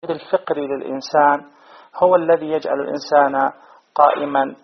الفقري للإنسان هو الذي يجعل الإنسان قائما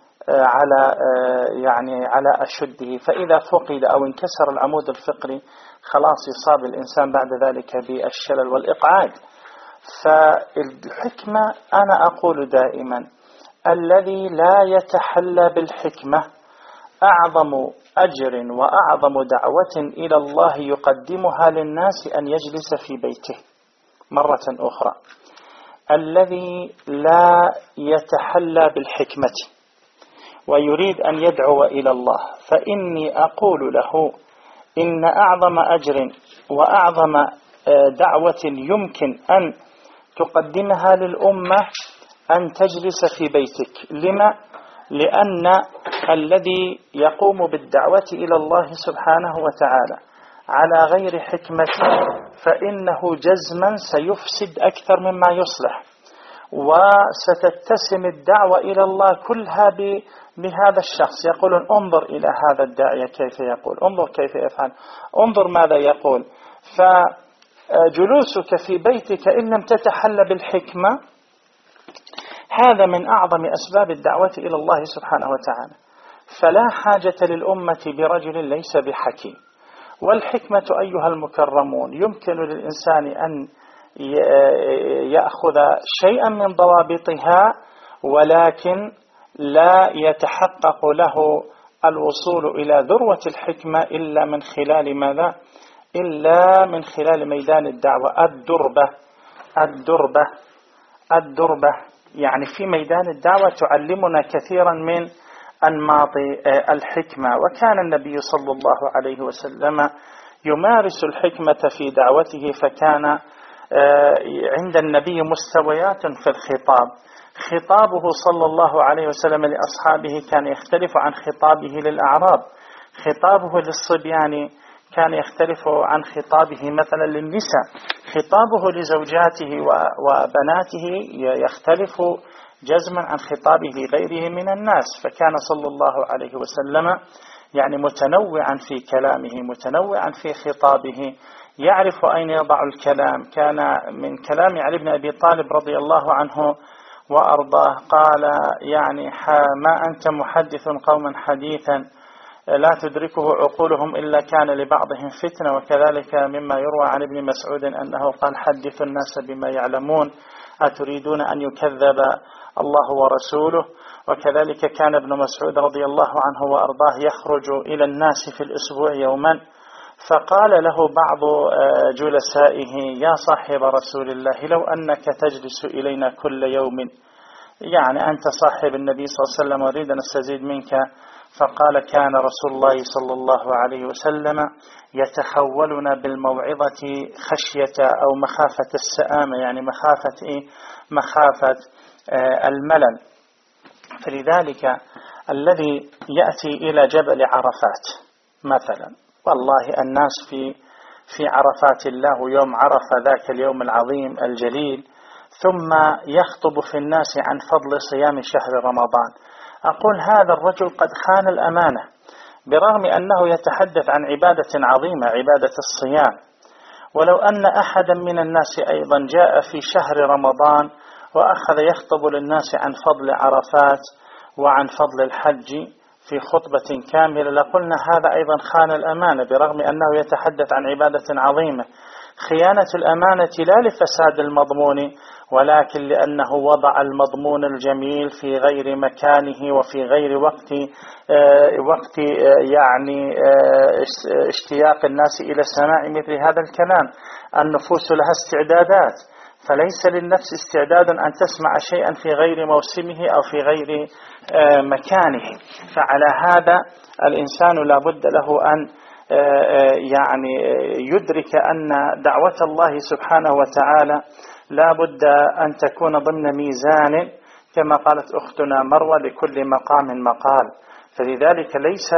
على أشده، فإذا فقد أو انكسر العمود الفقري خلاص يصاب الإنسان بعد ذلك بالشلل والإقعاد. فالحكمة أنا أقول دائما الذي لا يتحلى بالحكمة أعظم أجر وأعظم دعوة إلى الله يقدمها للناس أن يجلس في بيته. مرة أخرى، الذي لا يتحلى بالحكمة ويريد أن يدعو إلى الله فإني أقول له إن أعظم أجر وأعظم دعوة يمكن أن تقدمها للأمة أن تجلس في بيتك. لما؟ لأن الذي يقوم بالدعوة إلى الله سبحانه وتعالى على غير حكمة فإنه جزما سيفسد أكثر مما يصلح، وستتسم الدعوة إلى الله كلها بهذا الشخص. يقولون انظر إلى هذا الداعية كيف يقول، انظر كيف يفعل، انظر ماذا يقول. فجلوسك في بيتك إن لم تتحلى بالحكمة هذا من أعظم أسباب الدعوة إلى الله سبحانه وتعالى. فلا حاجة للأمة برجل ليس بحكيم. والحكمة أيها المكرمون يمكن للإنسان أن يأخذ شيئا من ضوابطها، ولكن لا يتحقق له الوصول إلى ذروة الحكمة إلا من خلال ماذا؟ إلا من خلال ميدان الدعوة. الدربة يعني في ميدان الدعوة تعلمنا كثيرا من أنماط الحكمة. وكان النبي صلى الله عليه وسلم يمارس الحكمة في دعوته، فكان عند النبي مستويات في الخطاب. خطابه صلى الله عليه وسلم لأصحابه كان يختلف عن خطابه للأعراب، خطابه للصبيان كان يختلف عن خطابه مثلا للنساء، خطابه لزوجاته وبناته يختلف جزما عن خطابه لغيره من الناس. فكان صلى الله عليه وسلم يعني متنوعا في كلامه، متنوعا في خطابه، يعرف أين يضع الكلام. كان من كلام علي بن أبي طالب رضي الله عنه وأرضاه قال يعني ما أنت محدث قوما حديثا لا تدركه عقولهم إلا كان لبعضهم فتنة. وكذلك مما يروى عن ابن مسعود أنه قال حدثوا الناس بما يعلمون أتريدون أن يكذب الله ورسوله. وكذلك كان ابن مسعود رضي الله عنه وأرضاه يخرج إلى الناس في الأسبوع يوما، فقال له بعض جلسائه يا صاحب رسول الله لو أنك تجلس إلينا كل يوم، يعني أنت صاحب النبي صلى الله عليه وسلم وريد أن نستزيد منك. فقال كان رسول الله صلى الله عليه وسلم يتحولنا بالموعظة خشية أو مخافة السآمة، يعني مخافة الملل. فلذلك الذي يأتي إلى جبل عرفات مثلا، والله الناس في عرفات الله يوم عرفة ذاك اليوم العظيم الجليل، ثم يخطب في الناس عن فضل صيام شهر رمضان. أقول هذا الرجل قد خان الأمانة، برغم أنه يتحدث عن عبادة عظيمة عبادة الصيام. ولو أن أحدا من الناس أيضا جاء في شهر رمضان وأخذ يخطب للناس عن فضل عرفات وعن فضل الحج في خطبة كاملة لقلنا هذا أيضا خان الأمانة، برغم أنه يتحدث عن عبادة عظيمة. خيانة الأمانة لا لفساد المضمون، ولكن لأنه وضع المضمون الجميل في غير مكانه وفي غير وقت يعني اشتياق الناس إلى سماع مثل هذا الكلام. النفوس لها استعدادات، فليس للنفس استعداد أن تسمع شيئا في غير موسمه أو في غير مكانه. فعلى هذا الإنسان لا بد له أن يعني يدرك أن دعوة الله سبحانه وتعالى لا بد أن تكون ضمن ميزان، كما قالت أختنا مروة لكل مقام مقال. فلذلك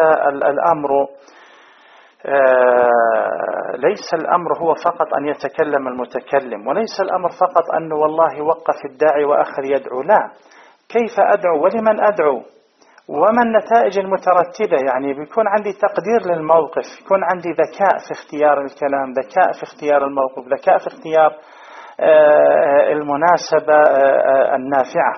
ليس الأمر هو فقط أن يتكلم المتكلم، وليس الأمر فقط أنه والله وقف الداعي وآخر يدعو، لا، كيف أدعو ولمن أدعو وما النتائج المترتبة. يعني بيكون عندي تقدير للموقف، يكون عندي ذكاء في اختيار الكلام، ذكاء في اختيار الموقف، ذكاء في اختيار المناسبة النافعة.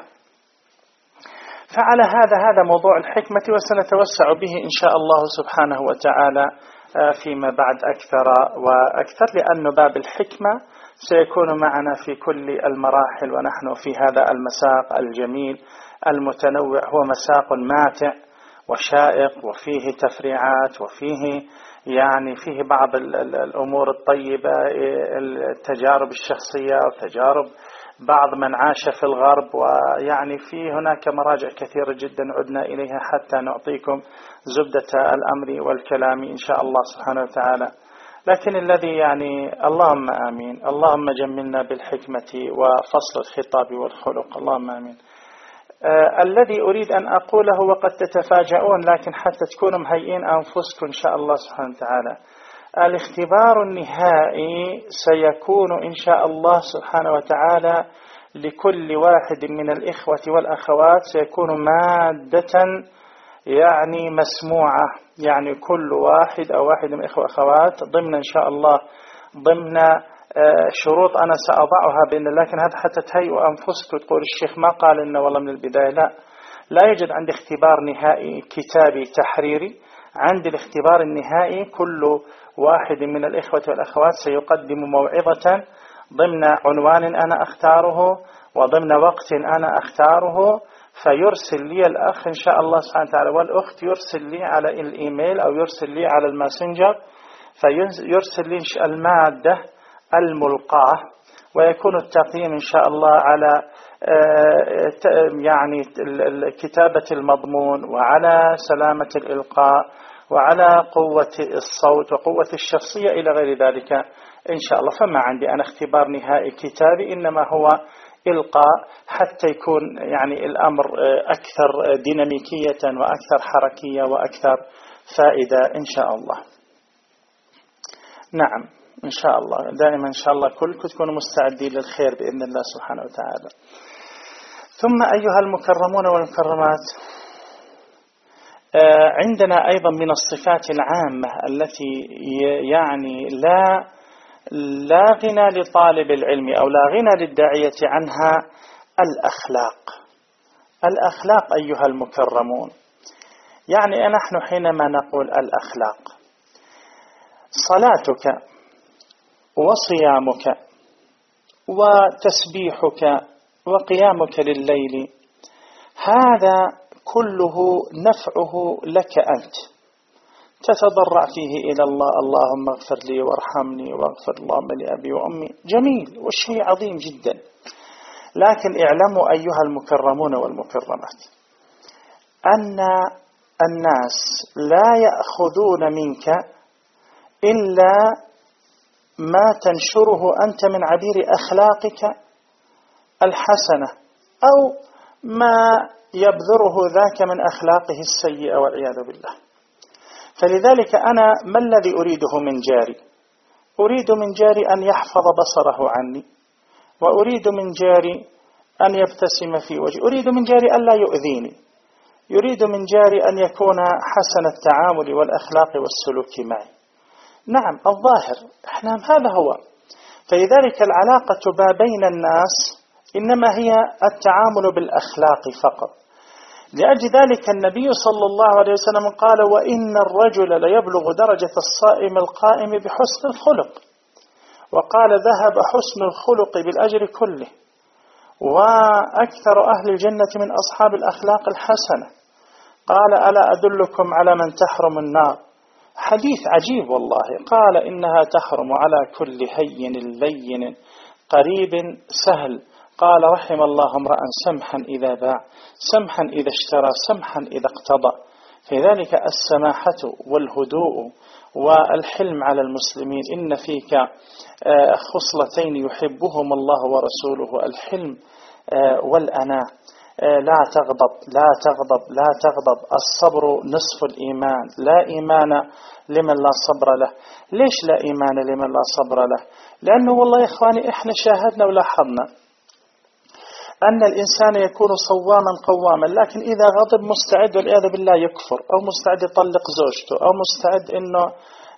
فعلى هذا موضوع الحكمة، وسنتوسع به إن شاء الله سبحانه وتعالى فيما بعد أكثر وأكثر، لأن باب الحكمة سيكون معنا في كل المراحل، ونحن في هذا المساق الجميل المتنوع. هو مساق ماتع وشائق، وفيه تفريعات، وفيه فيه بعض الأمور الطيبة، التجارب الشخصية وتجارب بعض من عاش في الغرب، في هناك مراجع كثيرة جدا عدنا إليها حتى نعطيكم زبدة الأمر والكلام إن شاء الله سبحانه وتعالى. لكن الذي اللهم آمين، اللهم جملنا بالحكمة وفصل الخطاب والخلق، اللهم آمين. الذي أريد أن أقوله، وقد تتفاجؤون لكن حتى تكونوا مهيئين أنفسكم إن شاء الله سبحانه وتعالى، الاختبار النهائي سيكون إن شاء الله سبحانه وتعالى لكل واحد من الإخوة والأخوات، سيكون مادة مسموعة، كل واحد أو واحد من الإخوة والأخوات ضمن إن شاء الله ضمن شروط أنا سأضعها بإذن الله. لكن هذا حتى تهيئوا أنفسكم، تقول الشيخ ما قال إنه والله من البداية، لا يوجد عندي اختبار نهائي كتابي تحريري. عند الاختبار النهائي كل واحد من الإخوة والأخوات سيقدم موعظة ضمن عنوان أنا أختاره وضمن وقت أنا أختاره، فيرسل لي الأخ إن شاء الله سبحانه وتعالى والأخت يرسل لي على الإيميل أو يرسل لي على الماسنجر، فيرسل لي المادة الملقاة، ويكون التقييم إن شاء الله على كتابة المضمون وعلى سلامة الإلقاء وعلى قوة الصوت وقوة الشخصية إلى غير ذلك إن شاء الله. فما عندي أنا اختبار نهائي كتابي، إنما هو إلقاء حتى يكون الأمر أكثر ديناميكية وأكثر حركية وأكثر فائدة إن شاء الله. نعم إن شاء الله، دائما إن شاء الله كلكم تكونوا مستعدين للخير بإذن الله سبحانه وتعالى. ثم أيها المكرمون والمكرمات، عندنا أيضا من الصفات العامة التي لا غنى لطالب العلم أو لا غنى للداعية عنها، الأخلاق أيها المكرمون. نحن حينما نقول الأخلاق، صلاتك وصيامك وتسبيحك وقيامك لليل، هذا كله نفعه لك أنت، تتضرع فيه إلى الله، اللهم اغفر لي وارحمني واغفر اللهم لأبي وأمي، جميل والشيء عظيم جدا. لكن اعلموا أيها المكرمون والمكرمات أن الناس لا يأخذون منك إلا ما تنشره أنت من عبير أخلاقك الحسنة أو ما يبذره ذاك من أخلاقه السيئة والعياذ بالله. فلذلك أنا ما الذي أريده من جاري؟ أريد من جاري أن يحفظ بصره عني، وأريد من جاري أن يبتسم في وجهي، أريد من جاري أن لا يؤذيني، يريد من جاري أن يكون حسن التعامل والأخلاق والسلوك معي. نعم الظاهر هذا هو. فلذلك العلاقة ما بين الناس إنما هي التعامل بالأخلاق فقط. لأجل ذلك النبي صلى الله عليه وسلم قال: وإن الرجل ليبلغ درجة الصائم القائم بحسن الخلق، وقال: ذهب حسن الخلق بالأجر كله، وأكثر أهل الجنة من أصحاب الأخلاق الحسنة. قال: ألا أدلكم على من تحرم النار؟ حديث عجيب والله. قال: إنها تحرم على كل هين لين قريب سهل. قال: رحم الله امرأ سمحا إذا باع، سمحا إذا اشترى، سمحا إذا اقتضى. فذلك السماحة والهدوء والحلم على المسلمين. إن فيك خصلتين يحبهم الله ورسوله: الحلم والأناة. لا تغضب لا تغضب لا تغضب. الصبر نصف الإيمان. لا إيمان لمن لا صبر له. ليش لا إيمان لمن لا صبر له؟ لأنه والله يا إخواني إحنا شاهدنا ولاحظنا أن الإنسان يكون صواما قواما، لكن إذا غضب مستعد والعياذ بالله يكفر، أو مستعد يطلق زوجته، أو مستعد إنه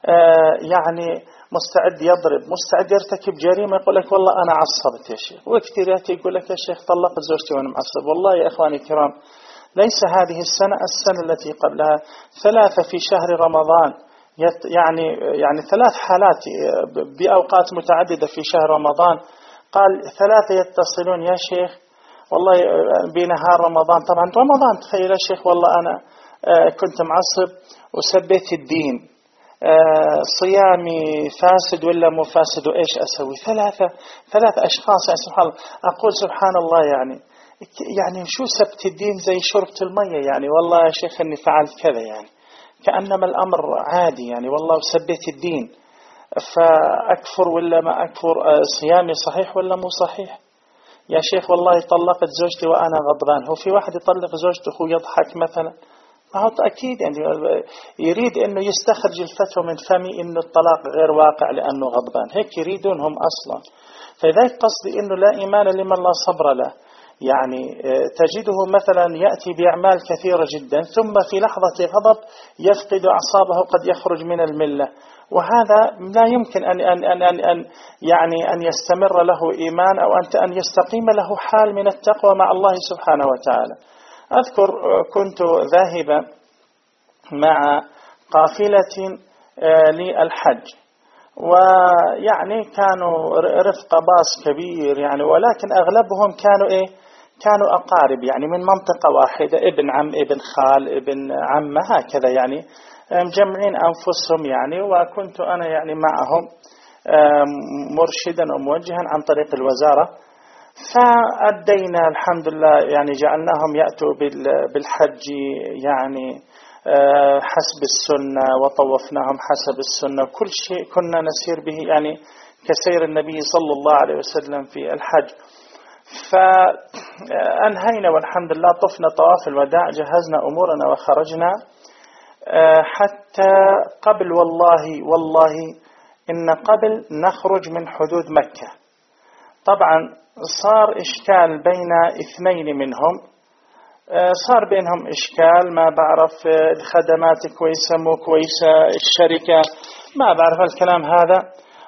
يعني مستعد يضرب، مستعد يرتكب جريمة، يقول لك والله أنا عصبت يا شيخ. وكثير يأتي يقول لك يا شيخ طلقت زوجتي وأنا معصب. والله يا إخواني الكرام، ليس هذه السنة التي قبلها 3 في شهر رمضان، يعني 3 حالات بأوقات متعددة في شهر رمضان. قال 3 يتصلون يا شيخ والله بنهار رمضان، طبعا رمضان، تخيل يا شيخ والله أنا كنت معصب وسبيت الدين، صيامي فاسد ولا مو فاسد وإيش أسوي؟ 3 أشخاص. يعني سبحان الله، أقول سبحان الله، يعني شو سبت الدين زي شربة المية؟ يعني والله يا شيخ أني فعلت كذا، يعني كأنما الأمر عادي، يعني والله سبيت الدين، فأكفر ولا ما أكفر؟ صيامي صحيح ولا مو صحيح؟ يا شيخ والله طلقت زوجتي وأنا غضبان. هو في واحد يطلق زوجته ويضحك مثلا؟ ما هو أكيد يعني يريد أنه يستخرج الفتوى من فمي أنه الطلاق غير واقع لأنه غضبان، هيك يريدونهم أصلا. فذلك قصدي أنه لا إيمان لمن لا صبر له. يعني تجده مثلا يأتي بأعمال كثيرة جدا، ثم في لحظة غضب يفقد أعصابه، قد يخرج من الملة، وهذا لا يمكن أن يستمر له إيمان، أو أن يستقيم له حال من التقوى مع الله سبحانه وتعالى. أذكر كنت ذاهبا مع قافلة للحج، ويعني كانوا رفق باص كبير يعني، ولكن أغلبهم كانوا أقارب، يعني من منطقة واحدة، ابن عم ابن خال ابن عم هكذا، يعني مجمعين أنفسهم يعني. وكنت أنا يعني معهم مرشدا وموجها عن طريق الوزارة. فأدينا الحمد لله، يعني جعلناهم يأتوا بالحج يعني حسب السنة، وطوفناهم حسب السنة، كل شيء كنا نسير به يعني كسير النبي صلى الله عليه وسلم في الحج. فأنهينا والحمد لله، طفنا طواف الوداع، جهزنا أمورنا وخرجنا، حتى قبل والله إن قبل نخرج من حدود مكة. طبعا صار إشكال بين 2 منهم، صار بينهم إشكال، ما بعرف الخدمات كويسة مو كويسة، الشركة ما بعرف الكلام هذا.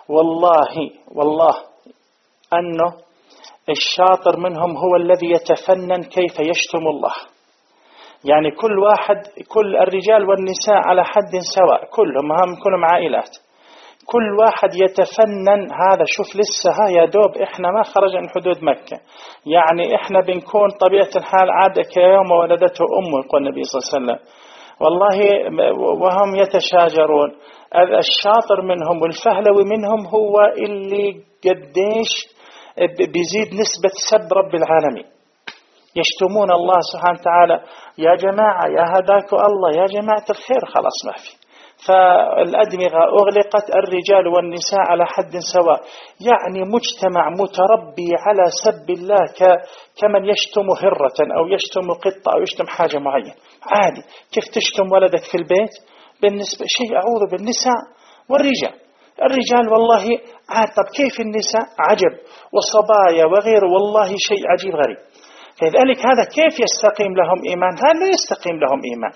والله أنه الشاطر منهم هو الذي يتفنن كيف يشتم الله. يعني كل الرجال والنساء على حد سواء، كلهم عائلات، كل واحد يتفنن. هذا شوف لسه يا دوب إحنا ما خرج من حدود مكة، يعني إحنا بنكون طبيعة الحال عاد كيوم ولدته أمه، يقول النبي صلى الله عليه وسلم، والله وهم يتشاجرون. الشاطر منهم والفهلوي منهم هو اللي قديش بيزيد نسبة سب رب العالمين، يشتمون الله سبحانه وتعالى. يا جماعة يا هداك الله، يا جماعة الخير، خلاص ما في. فالأدمغة أغلقت، الرجال والنساء على حد سواء، يعني مجتمع متربي على سب الله كمن يشتم هرة أو يشتم قطة أو يشتم حاجة معينة. عادي، كيف تشتم ولدك في البيت بالنسبة شيء أعوذ بالنساء الرجال والله عاد. طب كيف النساء؟ عجب، وصبايا وغيره، والله شيء عجيب غريب. فلذلك هذا كيف يستقيم لهم إيمان؟ هذا لا يستقيم لهم إيمان.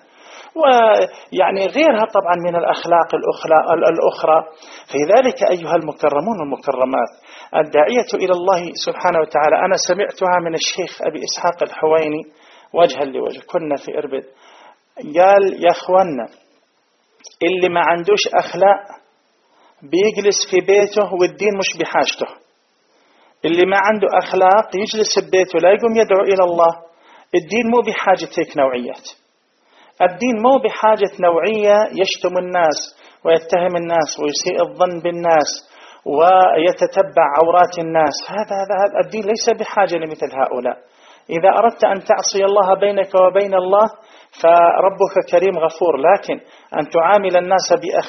ويعني غيرها طبعا من الأخلاق الأخرى. فلذلك أيها المكرمون والمكرمات، الداعية إلى الله سبحانه وتعالى، أنا سمعتها من الشيخ أبي إسحاق الحويني وجها لوجه، كنا في إربد، قال يا أخوانا اللي ما عندوش أخلاق بيجلس في بيته والدين مش بحاجته، اللي ما عنده أخلاق يجلس في بيته لا يقوم يدعو إلى الله. الدين مو بحاجة هيك نوعيات، الدين مو بحاجة نوعية يشتم الناس ويتهم الناس ويسيء الظن بالناس ويتتبع عورات الناس. هذا الدين ليس بحاجة لمثل هؤلاء. إذا أردت أن تعصي الله بينك وبين الله فربك كريم غفور، لكن أن تعامل الناس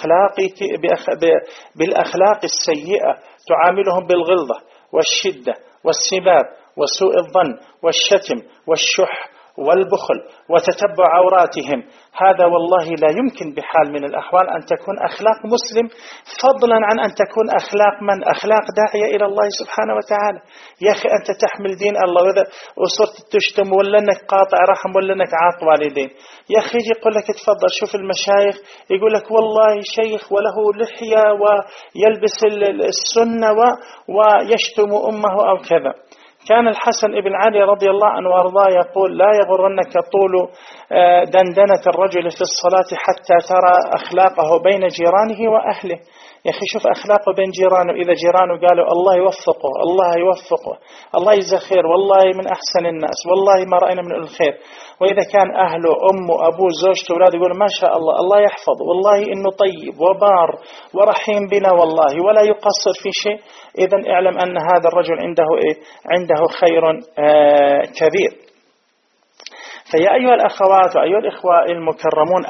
بالأخلاق السيئة، تعاملهم بالغلظة والشدة والسباب وسوء الظن والشتم والشح والبخل وتتبع عوراتهم، هذا والله لا يمكن بحال من الأحوال أن تكون أخلاق مسلم، فضلا عن أن تكون أخلاق من أخلاق داعية إلى الله سبحانه وتعالى. يا أخي أنت تحمل دين الله، وإذا وصرت تشتم ولا أنك قاطع رحم ولا أنك عاق والدين، يا أخي يجي يقول لك تفضل شوف المشايخ، يقول لك والله شيخ وله لحية ويلبس السنة ويشتم أمه أو كذا. كان الحسن بن علي رضي الله عنه وارضاه يقول: لا يغرنك طول دندنة الرجل في الصلاة حتى ترى أخلاقه بين جيرانه وأهله. يا أخي شوف أخلاقه بين جيرانه، إذا جيرانه قالوا الله يوفقه الله يوفقه الله يجزاه خير والله من أحسن الناس والله ما رأينا من الخير، وإذا كان أهله أمه أبوه زوجته أولاده يقولوا ما شاء الله الله يحفظه والله إنه طيب وبار ورحيم بنا والله ولا يقصر في شيء، إذن اعلم أن هذا الرجل عنده خير كبير. فيا أيها الأخوات وأيها الإخوة المكرمون،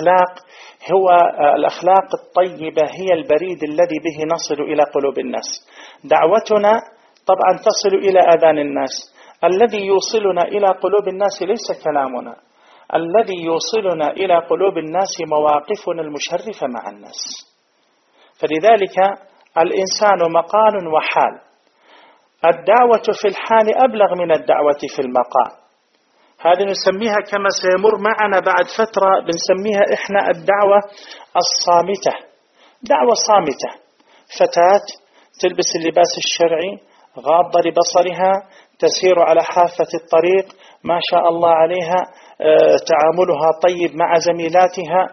الأخلاق الطيبة هي البريد الذي به نصل إلى قلوب الناس. دعوتنا طبعا تصل إلى آذان الناس، الذي يوصلنا إلى قلوب الناس ليس كلامنا، الذي يوصلنا إلى قلوب الناس مواقفنا المشرفة مع الناس. فلذلك الإنسان مقال وحال، الدعوة في الحال أبلغ من الدعوة في المقال. هذه نسميها كما سيمر معنا بعد فترة، بنسميها إحنا الدعوة الصامتة. دعوة صامتة، فتاة تلبس اللباس الشرعي، غاضة لبصرها، تسير على حافة الطريق، ما شاء الله عليها، تعاملها طيب مع زميلاتها،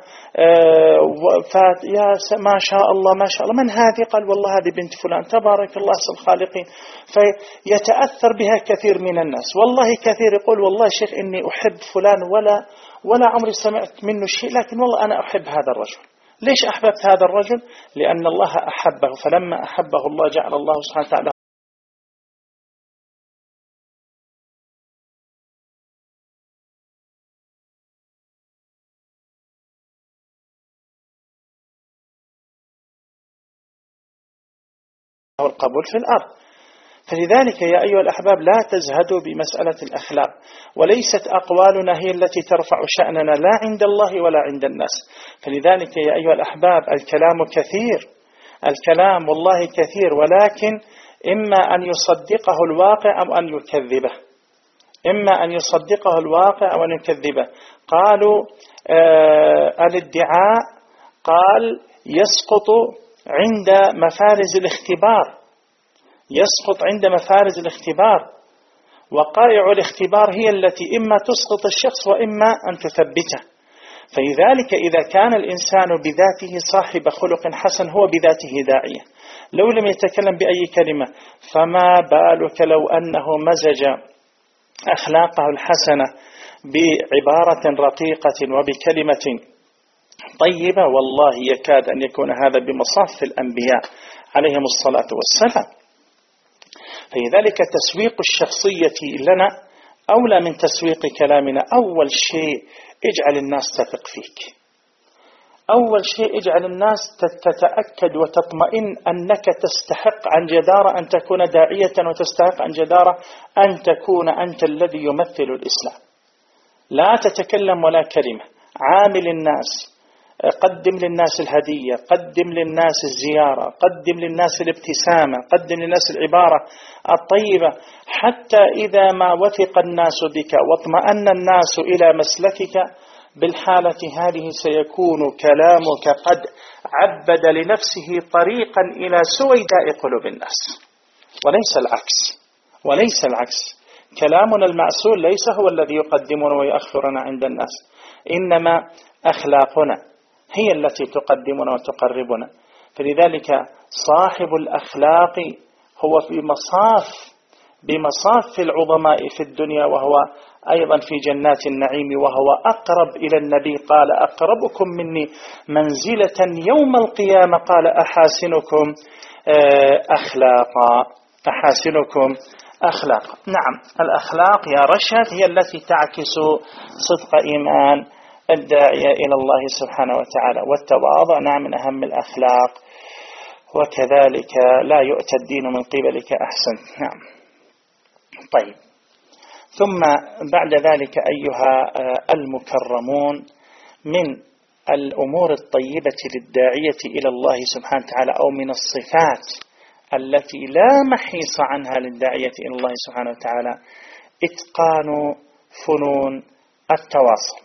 يا ما شاء الله ما شاء الله، من هذه؟ قال والله هذه بنت فلان، تبارك الله أحسن الخالقين. فيتأثر بها كثير من الناس، والله كثير يقول والله شيخ إني أحب فلان ولا عمري سمعت منه شيء، لكن والله أنا أحب هذا الرجل. ليش أحببت هذا الرجل؟ لأن الله أحبه، فلما أحبه الله جعل الله سبحانه وتعالى القبول في الأرض. فلذلك يا أيها الأحباب لا تزهدوا بمسألة الأخلاق، وليست أقوالنا هي التي ترفع شأننا لا عند الله ولا عند الناس. فلذلك يا أيها الأحباب الكلام كثير، الكلام والله كثير، ولكن إما أن يصدقه الواقع أو أن يكذبه، إما أن يصدقه الواقع أو أن يكذبه. قالوا الادعاء قال يسقط عند مفارز الاختبار، يسقط عند مفارز الاختبار، وقائع الاختبار هي التي إما تسقط الشخص وإما أن تثبته. فلذلك إذا كان الإنسان بذاته صاحب خلق حسن هو بذاته داعية، لو لم يتكلم بأي كلمة، فما بالك لو أنه مزج أخلاقه الحسنة بعبارة رقيقة وبكلمة طيبة، والله يكاد أن يكون هذا بمصاف الأنبياء عليهم الصلاة والسلام. فلذلك تسويق الشخصية لنا أولى من تسويق كلامنا. أول شيء اجعل الناس تثق فيك، أول شيء اجعل الناس تتأكد وتطمئن أنك تستحق عن جدارة أن تكون داعية، وتستحق عن جدارة أن تكون أنت الذي يمثل الإسلام. لا تتكلم ولا كلمة، عامل الناس، قدم للناس الهدية، قدم للناس الزيارة، قدم للناس الابتسامة، قدم للناس العبارة الطيبة، حتى إذا ما وثق الناس بك واطمأن الناس إلى مسلكك بالحالة هذه سيكون كلامك قد عبد لنفسه طريقا إلى سويداء قلوب الناس، وليس العكس، وليس العكس. كلامنا المعسول ليس هو الذي يقدمنا ويؤخرنا عند الناس، إنما أخلاقنا هي التي تقدمنا وتقربنا. فلذلك صاحب الأخلاق هو بمصاف العظماء في الدنيا، وهو أيضا في جنات النعيم، وهو أقرب إلى النبي، قال أقربكم مني منزلة يوم القيامة، قال أحاسنكم أخلاقا، أحاسنكم أخلاقا. نعم، الأخلاق يا رشد هي التي تعكس صدق إيمان الداعية إلى الله سبحانه وتعالى. والتواضع نعم من أهم الأخلاق، وكذلك لا يؤتى الدين من قبلك أحسن. نعم. طيب، ثم بعد ذلك أيها المكرمون، من الأمور الطيبة للداعية إلى الله سبحانه وتعالى، أو من الصفات التي لا محيص عنها للداعية إلى الله سبحانه وتعالى، إتقان فنون التواصل،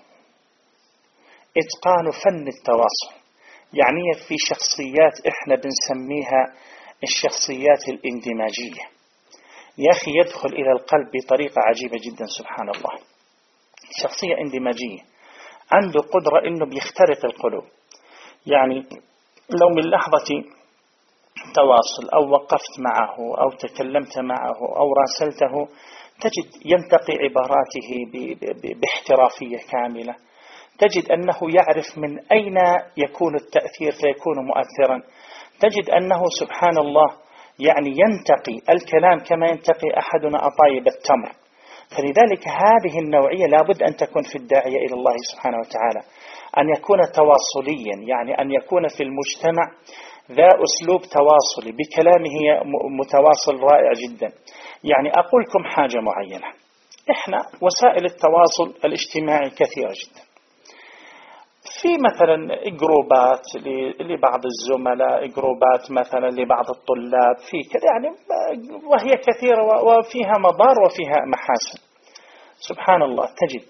إتقان فن التواصل. يعني في شخصيات إحنا بنسميها الشخصيات الاندماجية، يا أخي يدخل إلى القلب بطريقة عجيبة جدا سبحان الله. شخصية اندماجية عنده قدرة إنه بيخترق القلوب. يعني لو من لحظة تواصل أو وقفت معه أو تكلمت معه أو راسلته، تجد ينتقي عباراته باحترافية كاملة، تجد أنه يعرف من أين يكون التأثير فيكون مؤثرا، تجد أنه سبحان الله يعني ينتقي الكلام كما ينتقي أحدنا أطايب التمر. فلذلك هذه النوعية لابد أن تكون في الداعية إلى الله سبحانه وتعالى، أن يكون تواصليا، يعني أن يكون في المجتمع ذا أسلوب تواصلي بكلامه متواصل رائع جدا. يعني أقول لكم حاجة معينة، إحنا وسائل التواصل الاجتماعي كثيرة جدا، في مثلا جروبات لبعض الزملاء، جروبات مثلا لبعض الطلاب، في كذا يعني، وهي كثيرة وفيها مضار وفيها محاسن. سبحان الله تجد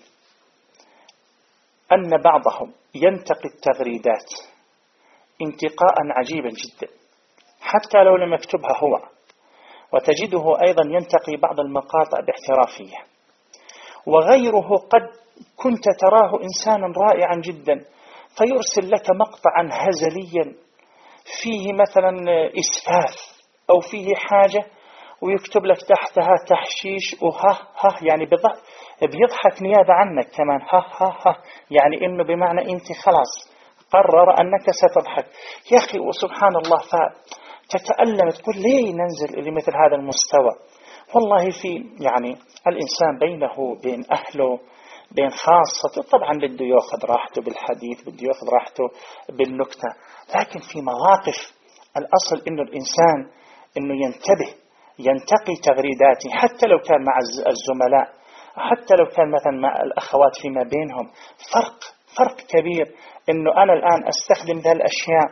أن بعضهم ينتقي التغريدات انتقاء عجيبا جدا حتى لو لم يكتبها هو، وتجده أيضا ينتقي بعض المقاطع باحترافية. وغيره قد كنت تراه إنسانا رائعا جدا فيرسل لك مقطعا هزليا فيه مثلا إسفاف أو فيه حاجة، ويكتب لك تحتها تحشيش وها ها، يعني بيضحك نيابة عنك كمان، ها ها ها، يعني إنه بمعنى أنت خلاص قرر أنك ستضحك. يا أخي وسبحان الله، فتتألم تقول ليه ننزل لمثل هذا المستوى؟ والله في يعني الإنسان بينه وبين أهله، بين خاصته، طبعا بده يأخذ راحته بالحديث، بده يأخذ راحته بالنكتة، لكن في مواقف الأصل إنه الإنسان إنه ينتقي تغريداته، حتى لو كان مع الزملاء، حتى لو كان مثلا مع الأخوات فيما بينهم. فرق كبير إنه أنا الآن أستخدم ذا الأشياء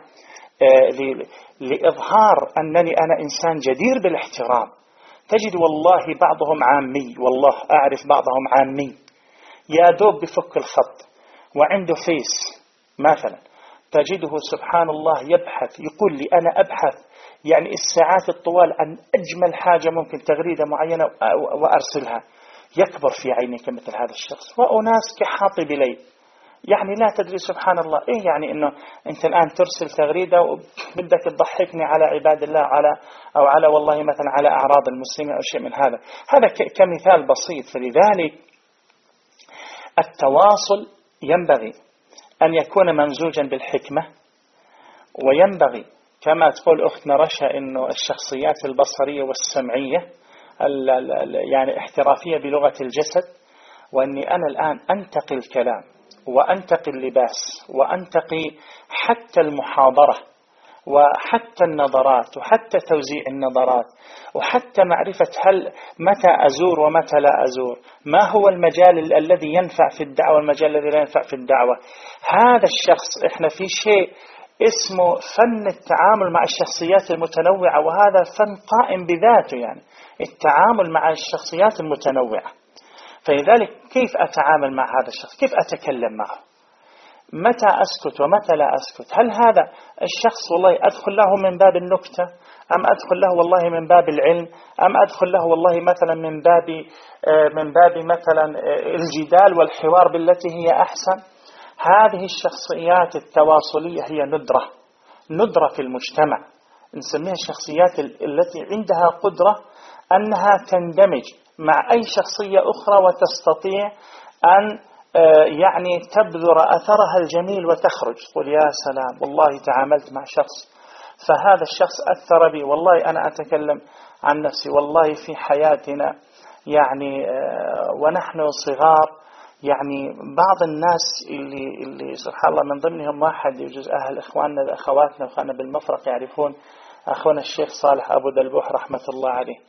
لإظهار أنني أنا إنسان جدير بالاحترام. تجد والله بعضهم عامي، والله أعرف بعضهم عامي يا دوب بفك الخط وعنده فيس مثلا، تجده سبحان الله يبحث، يقول لي أنا أبحث يعني الساعات الطوال عن أجمل حاجة ممكن، تغريدة معينة وأرسلها. يكبر في عينك مثل هذا الشخص. وأناس كحاطب ليل، يعني لا تدري سبحان الله إيه يعني إنه أنت الآن ترسل تغريدة وبدك تضحكني على عباد الله، على والله مثلا على أعراض المسلمين أو شيء من هذا. هذا كمثال بسيط. فلذلك التواصل ينبغي أن يكون ممزوجا بالحكمة، وينبغي كما تقول أختنا رشا إنه الشخصيات البصرية والسمعية يعني احترافية بلغة الجسد، وأني أنا الآن أنتقي الكلام وأنتقي اللباس وأنتقي حتى المحاضرة وحتى النظرات وحتى توزيع النظرات وحتى معرفة متى أزور ومتى لا أزور، ما هو المجال الذي ينفع في الدعوة والمجال الذي لا ينفع في الدعوة. هذا الشخص إحنا في شيء اسمه فن التعامل مع الشخصيات المتنوعة، وهذا فن قائم بذاته، يعني التعامل مع الشخصيات المتنوعة. فلذلك كيف أتعامل مع هذا الشخص؟ كيف أتكلم معه؟ متى أسكت ومتى لا أسكت؟ هل هذا الشخص والله أدخل له من باب النكتة، أم أدخل له والله من باب العلم، أم أدخل له والله مثلا من باب مثلا الجدال والحوار بالتي هي أحسن؟ هذه الشخصيات التواصلية هي ندرة في المجتمع، نسميها الشخصيات التي عندها قدرة أنها تندمج مع أي شخصية أخرى وتستطيع أن يعني تبذر أثرها الجميل وتخرج، تقول يا سلام والله تعاملت مع شخص فهذا الشخص أثر بي. والله أنا أتكلم عن نفسي، والله في حياتنا يعني ونحن صغار، يعني بعض الناس اللي سبحان الله من ضمنهم واحد يجوز أهل إخواننا أخواتنا وأخواننا بالمفرق يعرفون، أخونا الشيخ صالح أبو دلبوح رحمة الله عليه.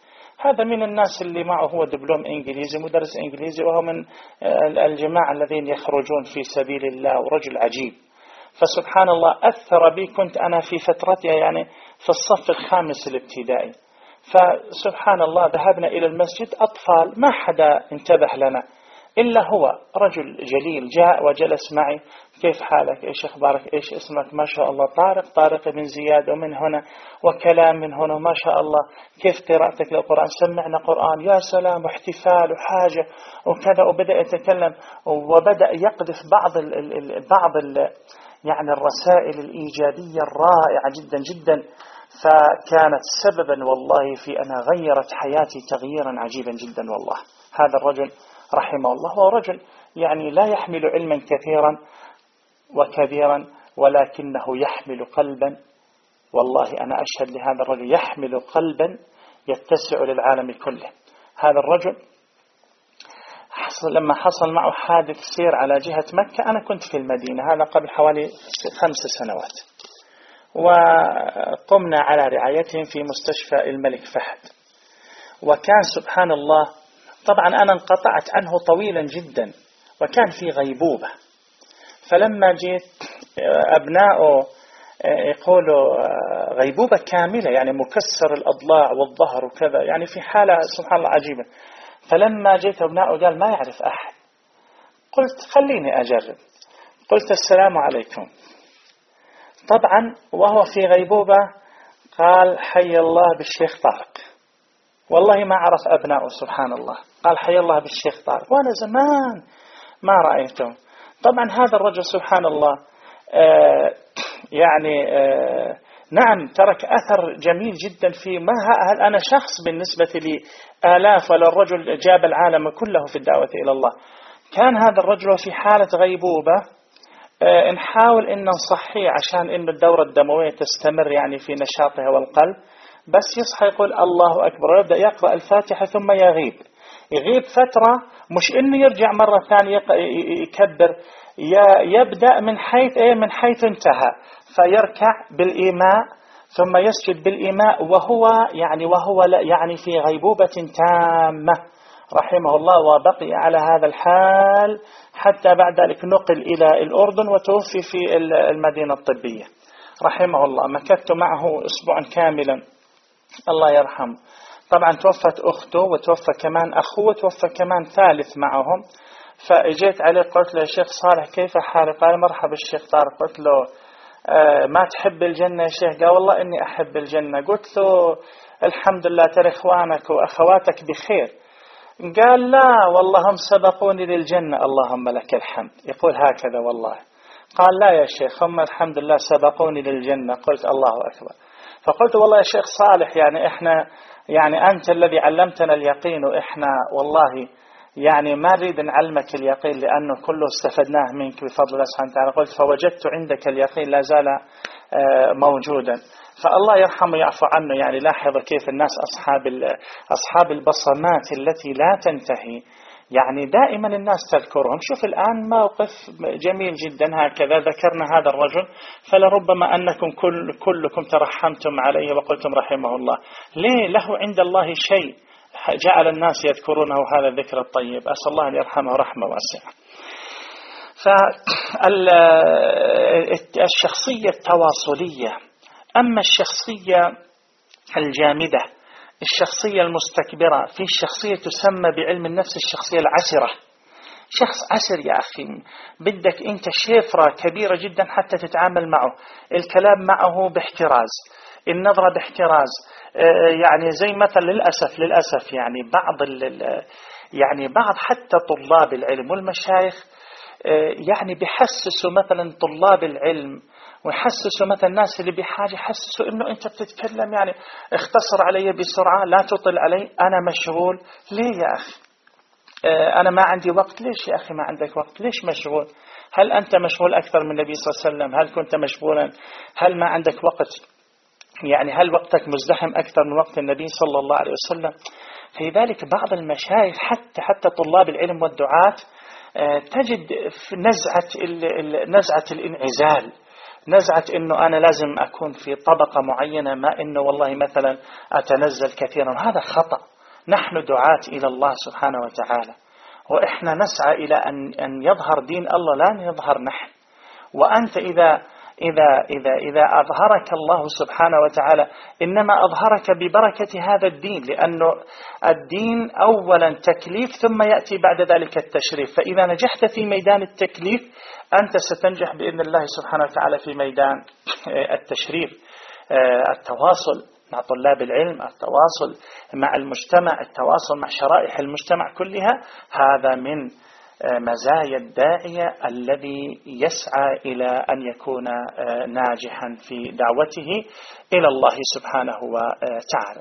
هذا من الناس اللي معه هو دبلوم إنجليزي، مدرس إنجليزي، وهو من الجماعة الذين يخرجون في سبيل الله، ورجل عجيب. فسبحان الله أثر بي، كنت أنا في فترتها يعني في الصف الخامس الابتدائي. فسبحان الله ذهبنا إلى المسجد أطفال، ما حدا انتبه لنا إلا هو رجل جليل جاء وجلس معي. كيف حالك؟ إيش أخبارك؟ إيش اسمك؟ ما شاء الله طارق بن زياد، ومن هنا وكلام من هنا، ما شاء الله. كيف قراءتك للقرآن؟ سمعنا قرآن، يا سلام، واحتفال وحاجة وكذا. وبدأ يتكلم وبدأ يقذف بعض يعني الرسائل الإيجابية الرائعة جدا جدا، فكانت سببا والله في أن غيرت حياتي تغييرا عجيبا جدا والله. هذا الرجل رحمه الله هو رجل يعني لا يحمل علما كثيرا وكبيرا، ولكنه يحمل قلبا. والله أنا أشهد لهذا الرجل، يحمل قلبا يتسع للعالم كله. هذا الرجل لما حصل معه حادث سير على جهة مكة، أنا كنت في المدينة، هذا قبل حوالي 5 سنوات، وقمنا على رعايتهم في مستشفى الملك فهد. وكان سبحان الله طبعا أنا انقطعت عنه طويلا جدا، وكان في غيبوبة. فلما جيت أبنائه يقولوا غيبوبة كاملة، يعني مكسر الأضلاع والظهر وكذا، يعني في حالة سبحان الله عجيبة. فلما جيت أبنائه قال ما يعرف أحد. قلت خليني أجرب. قلت السلام عليكم. طبعا وهو في غيبوبة قال حي الله بالشيخ طارق. والله ما عرف أبنائه سبحان الله، قال حي الله بالشيخ طارق، وأنا زمان ما رأيته. طبعا هذا الرجل سبحان الله نعم ترك أثر جميل جدا في ما هل أنا شخص بالنسبة لي آلاف، ولا الرجل جاب العالم كله في الدعوة إلى الله. كان هذا الرجل في حالة غيبوبة، نحاول إن نصحيه عشان إن الدورة الدموية تستمر يعني في نشاطها والقلب، بس يصحى يقول الله أكبر ويبدأ يقرأ الفاتحة ثم يغيب فترة، مش إنه يرجع مرة ثانية يكبر، يبدأ من حيث انتهى، فيركع بالإيماء ثم يسجد بالإيماء وهو يعني في غيبوبة تامة رحمه الله. وبقي على هذا الحال حتى بعد ذلك نقل إلى الأردن وتوفي في المدينة الطبية رحمه الله. مكثت معه أسبوعا كاملا الله يرحمه. طبعا توفت أخته وتوفى كمان أخوه وتوفى كمان ثالث معهم. فإجيت عليه قلت له يا شيخ صالح كيف حالك؟ قال مرحبا الشيخ طارق. قلت له ما تحب الجنة يا شيخ؟ قال والله إني أحب الجنة. قلت له الحمد لله ترى إخوانك وأخواتك بخير. قال لا والله هم سبقوني للجنة اللهم لك الحمد. يقول هكذا والله. قال لا يا شيخ هم الحمد لله سبقوني للجنة. قلت الله أكبر. فقلت والله يا شيخ صالح يعني إحنا يعني أنت الذي علمتنا اليقين، وإحنا والله يعني ما نريد نعلمك اليقين لأنه كله استفدناه منك بفضل الله سبحانه وتعالى. قلت فوجدت عندك اليقين لا زال موجودا. فالله يرحمه يعفو عنه. يعني لاحظ كيف الناس أصحاب البصمات التي لا تنتهي، يعني دائما الناس تذكرهم. شوف الآن موقف جميل جدا هكذا ذكرنا هذا الرجل، فلربما أنكم كلكم ترحمتم عليه وقلتم رحمه الله. ليه؟ له عند الله شيء جعل الناس يذكرونه هذا الذكر الطيب. أسأل الله أن يرحمه رحمة واسعة. فالشخصية التواصلية. أما الشخصية الجامدة، الشخصية المستكبرة، في الشخصية تسمى بعلم النفس الشخصية العسرة. شخص عسر يا أخي، بدك أنت شفرة كبيرة جدا حتى تتعامل معه، الكلام معه باحتراز، النظرة باحتراز. يعني زي مثلا للأسف يعني بعض حتى طلاب العلم والمشايخ يعني بيحسسوا مثلا طلاب العلم ويحسسوا مثلا الناس اللي بحاجة، يحسسوا إنه أنت بتتكلم يعني اختصر علي بسرعة، لا تطل علي، أنا مشغول. ليه يا أخي؟ أنا ما عندي وقت. ليش يا أخي ما عندك وقت؟ ليش مشغول؟ هل أنت مشغول أكثر من النبي صلى الله عليه وسلم؟ هل كنت مشغولا؟ هل ما عندك وقت؟ يعني هل وقتك مزدحم أكثر من وقت النبي صلى الله عليه وسلم؟ في ذلك بعض المشايخ حتى طلاب العلم والدعاة تجد في نزعة الانعزال، نزعة إنه أنا لازم أكون في طبقة معينة، ما إنه والله مثلا أتنزل كثيرا. هذا خطأ. نحن دعاة إلى الله سبحانه وتعالى، وإحنا نسعى إلى أن يظهر دين الله، لا يظهر نحن. وأنت إذا أظهرك الله سبحانه وتعالى إنما أظهرك ببركة هذا الدين، لأنه الدين أولا تكليف ثم يأتي بعد ذلك التشريف. فإذا نجحت في ميدان التكليف أنت ستنجح بإذن الله سبحانه وتعالى في ميدان التشريف. التواصل مع طلاب العلم، التواصل مع المجتمع، التواصل مع شرائح المجتمع كلها، هذا من مزايا الداعية الذي يسعى إلى أن يكون ناجحا في دعوته إلى الله سبحانه وتعالى.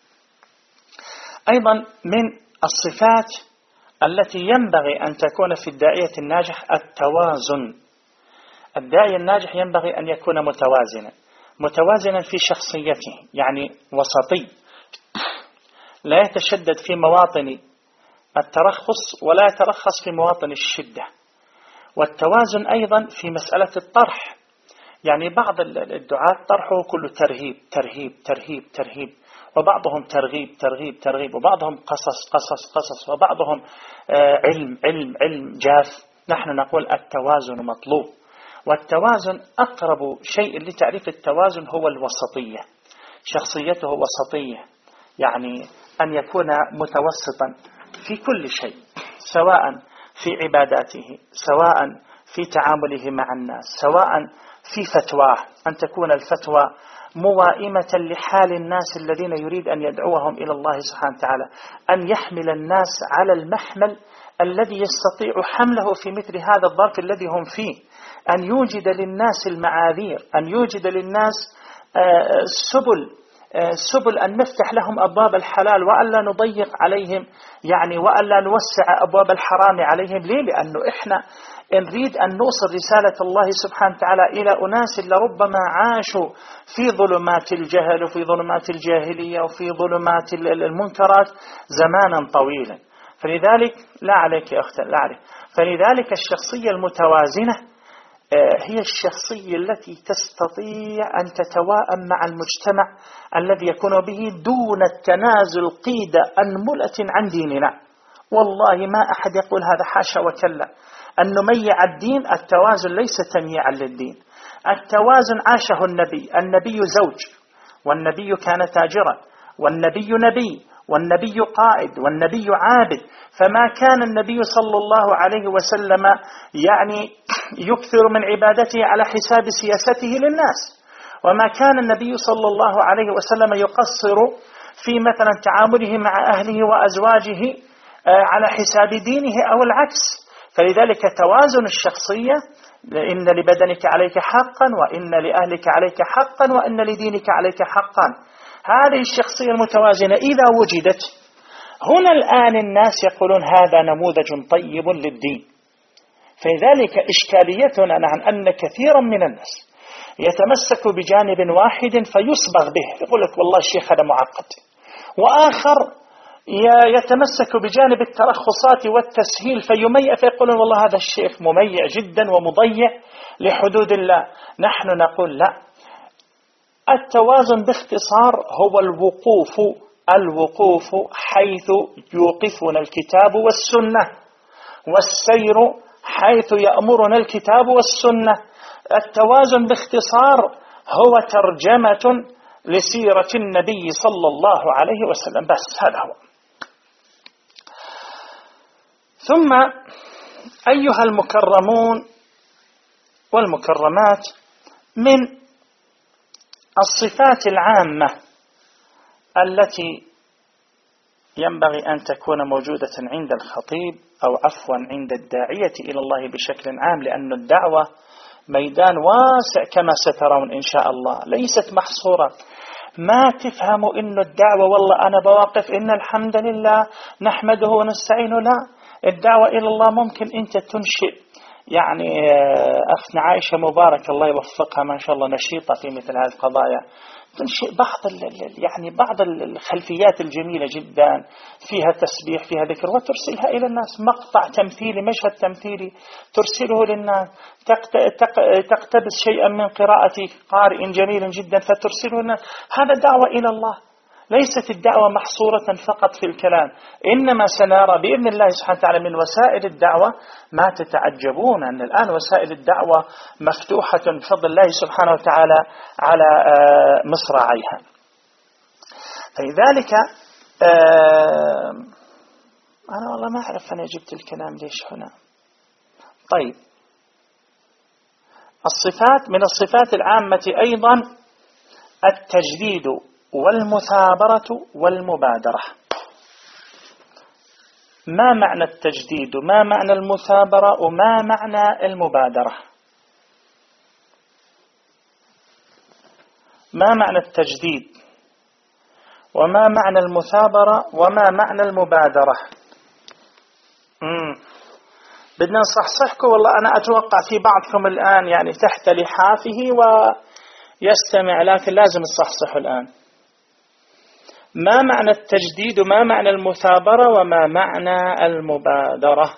أيضا من الصفات التي ينبغي أن تكون في الداعية الناجح التوازن. الداعية الناجح ينبغي أن يكون متوازنا في شخصيته، يعني وسطي، لا يتشدد في مواطن الترخص ولا يترخص في مواطن الشدة. والتوازن أيضا في مسألة الطرح، يعني بعض الدعاة طرحه كله ترهيب ترهيب ترهيب ترهيب، وبعضهم ترغيب ترغيب ترغيب، وبعضهم قصص قصص قصص، وبعضهم علم علم علم جاف. نحن نقول التوازن مطلوب، والتوازن أقرب شيء لتعريف التوازن هو الوسطية. شخصيته وسطية، يعني أن يكون متوسطا في كل شيء، سواء في عباداته، سواء في تعامله مع الناس، سواء في فتواه، أن تكون الفتوى موائمة لحال الناس الذين يريد أن يدعوهم إلى الله سبحانه وتعالى، أن يحمل الناس على المحمل الذي يستطيع حمله في مثل هذا الظرف الذي هم فيه، أن يوجد للناس المعاذير، أن يوجد للناس سبل أن نفتح لهم أبواب الحلال وألا نضيق عليهم، يعني وألا نوسع أبواب الحرام عليهم. ليه؟ لأنه إحنا نريد أن نوصل رسالة الله سبحانه وتعالى إلى أناس لربما عاشوا في ظلمات الجهل وفي ظلمات الجاهلية وفي ظلمات المنكرات زمانا طويلا. فلذلك لا عليك يا أختي، لا عليك. فلذلك الشخصية المتوازنة هي الشخصية التي تستطيع أن تتواءم مع المجتمع الذي يكون به دون التنازل قيد أنملة عن ديننا. والله ما أحد يقول هذا، حاشا وكلا. أن نميع الدين، التوازن ليس تمييعا للدين. التوازن عاشه النبي زوج، والنبي كان تاجرا، والنبي نبي، والنبي قائد، والنبي عابد. فما كان النبي صلى الله عليه وسلم يعني يكثر من عبادته على حساب سياسته للناس، وما كان النبي صلى الله عليه وسلم يقصر في مثلا تعامله مع أهله وأزواجه على حساب دينه أو العكس. فلذلك توازن الشخصية، إن لبدنك عليك حقا، وإن لأهلك عليك حقا، وإن لدينك عليك حقا. هذه الشخصية المتوازنة إذا وجدت هنا الآن الناس يقولون هذا نموذج طيب للدين. فلذلك إشكاليتنا نحن أن كثيرا من الناس يتمسك بجانب واحد فيصبغ به، يقول لك والله الشيخ هذا معقد، وآخر يتمسك بجانب الترخصات والتسهيل فيميع، فيقولون والله هذا الشيخ مميع جدا ومضيع لحدود الله. نحن نقول لا، التوازن باختصار هو الوقوف حيث يوقفنا الكتاب والسنة، والسير حيث يأمرنا الكتاب والسنة. التوازن باختصار هو ترجمة لسيرة النبي صلى الله عليه وسلم، بس هذا هو. ثم أيها المكرمون والمكرمات، من الصفات العامة التي ينبغي أن تكون موجودة عند الخطيب، أو عفوا عند الداعية إلى الله بشكل عام، لأن الدعوة ميدان واسع كما سترون إن شاء الله، ليست محصورة. ما تفهموا إن الدعوة والله أنا بواقف إن الحمد لله نحمده ونستعينه، لا. الدعوة إلى الله ممكن أنت تنشئ، يعني أختنا عائشة مبارك الله يوفقها ما شاء الله نشيطة في مثل هذه القضايا، تنشئ بعض الخلفيات الجميلة جدا فيها تسبيح فيها ذكر، وترسلها إلى الناس. مقطع تمثيلي، مشهد تمثيلي ترسله للناس، تقتبس شيئا من قراءة قارئ جميل جدا فترسله للناس. هذا دعوة إلى الله. ليست الدعوة محصورة فقط في الكلام، إنما سنرى بإذن الله سبحانه وتعالى من وسائل الدعوة ما تتعجبون أن الآن وسائل الدعوة مفتوحة بفضل الله سبحانه وتعالى على مصراعيها. فلذلك أنا والله ما أعرف أنا جبت الكلام ليش هنا. طيب، الصفات، من الصفات العامة أيضا التجديد والمثابرة والمبادرة. ما معنى التجديد؟ ما معنى المثابرة؟ وما معنى المبادرة؟ ما معنى التجديد وما معنى المثابرة وما معنى المبادرة؟ بدنا نصحصحكم. والله أنا أتوقع في بعضكم الآن يعني تحت لحافه ويستمع، لكن لازم نصحصحه الآن. ما معنى التجديد وما معنى المثابرة وما معنى المبادرة؟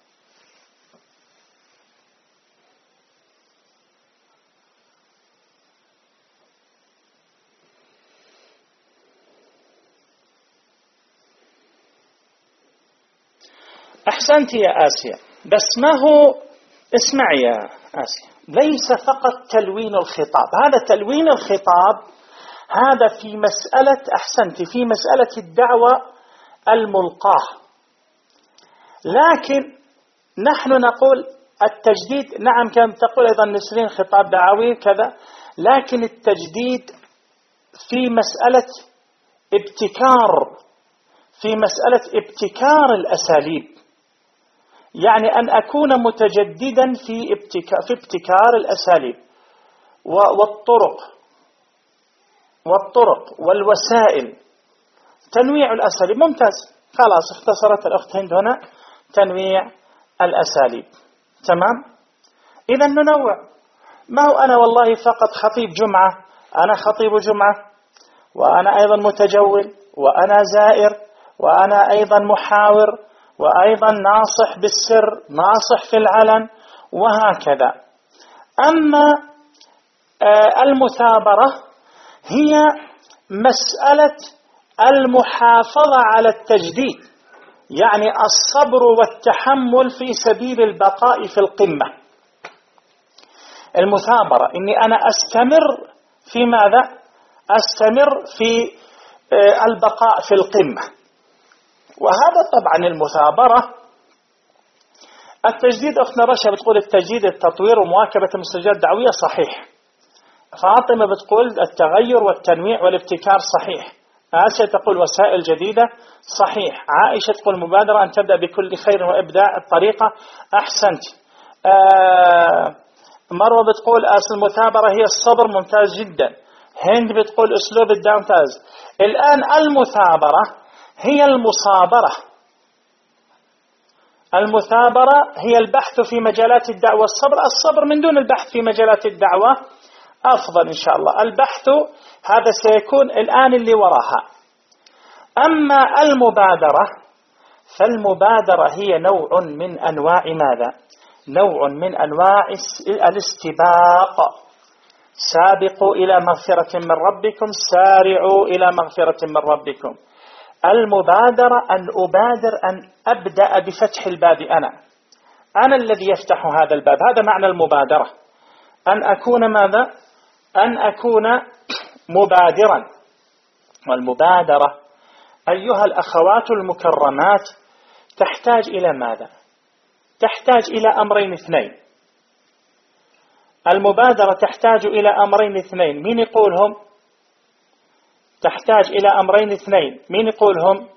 أحسنت يا آسيا، بس ما هو، اسمع يا آسيا، ليس فقط تلوين الخطاب. هذا تلوين الخطاب هذا في مسألة، أحسنت، في مسألة الدعوة الملقاة. لكن نحن نقول التجديد، نعم كما تقول أيضا نسرين خطاب دعوي كذا، لكن التجديد في مسألة ابتكار، في مسألة ابتكار الأساليب، يعني أن أكون متجددا في ابتكار الأساليب والطرق والوسائل، تنويع الأساليب. ممتاز، خلاص اختصرت الأخت هند هنا تنويع الأساليب. تمام، إذا ننوع. ما هو أنا والله فقط خطيب جمعة، أنا خطيب جمعة، وأنا أيضا متجول، وأنا زائر، وأنا أيضا محاور، وأيضا ناصح بالسر، ناصح في العلن، وهكذا. أما المثابرة هي مسألة المحافظة على التجديد، يعني الصبر والتحمل في سبيل البقاء في القمة. المثابرة إني أنا أستمر في ماذا؟ أستمر في البقاء في القمة. وهذا طبعا المثابرة. التجديد، أختنا رشا بتقول التجديد التطوير ومواكبة المستجدات الدعوية، صحيح. فاطمة بتقول التغير والتنويع والابتكار، صحيح. آسيا تقول وسائل جديدة، صحيح. عائشة تقول مبادرة أن تبدأ بكل خير وإبداع الطريقة، أحسنت. مروة بتقول المثابرة هي الصبر، ممتاز جدا. هند بتقول أسلوب الدعوة، ممتاز. الآن المثابرة هي المصابرة. المثابرة هي البحث في مجالات الدعوة. الصبر من دون البحث في مجالات الدعوة أفضل إن شاء الله. البحث هذا سيكون الآن اللي وراها. أما المبادرة فالمبادرة هي نوع من أنواع ماذا؟ نوع من أنواع الاستباق. سابقوا إلى مغفرة من ربكم، سارعوا إلى مغفرة من ربكم. المبادرة أن أبادر، أن أبدأ بفتح الباب. أنا الذي يفتح هذا الباب. هذا معنى المبادرة، أن أكون ماذا؟ أن أكون مبادرا. والمبادرة أيها الأخوات المكرمات تحتاج إلى ماذا؟ تحتاج إلى أمرين اثنين. المبادرة تحتاج إلى أمرين اثنين. مين يقولهم؟ تحتاج إلى أمرين اثنين. مين يقولهم؟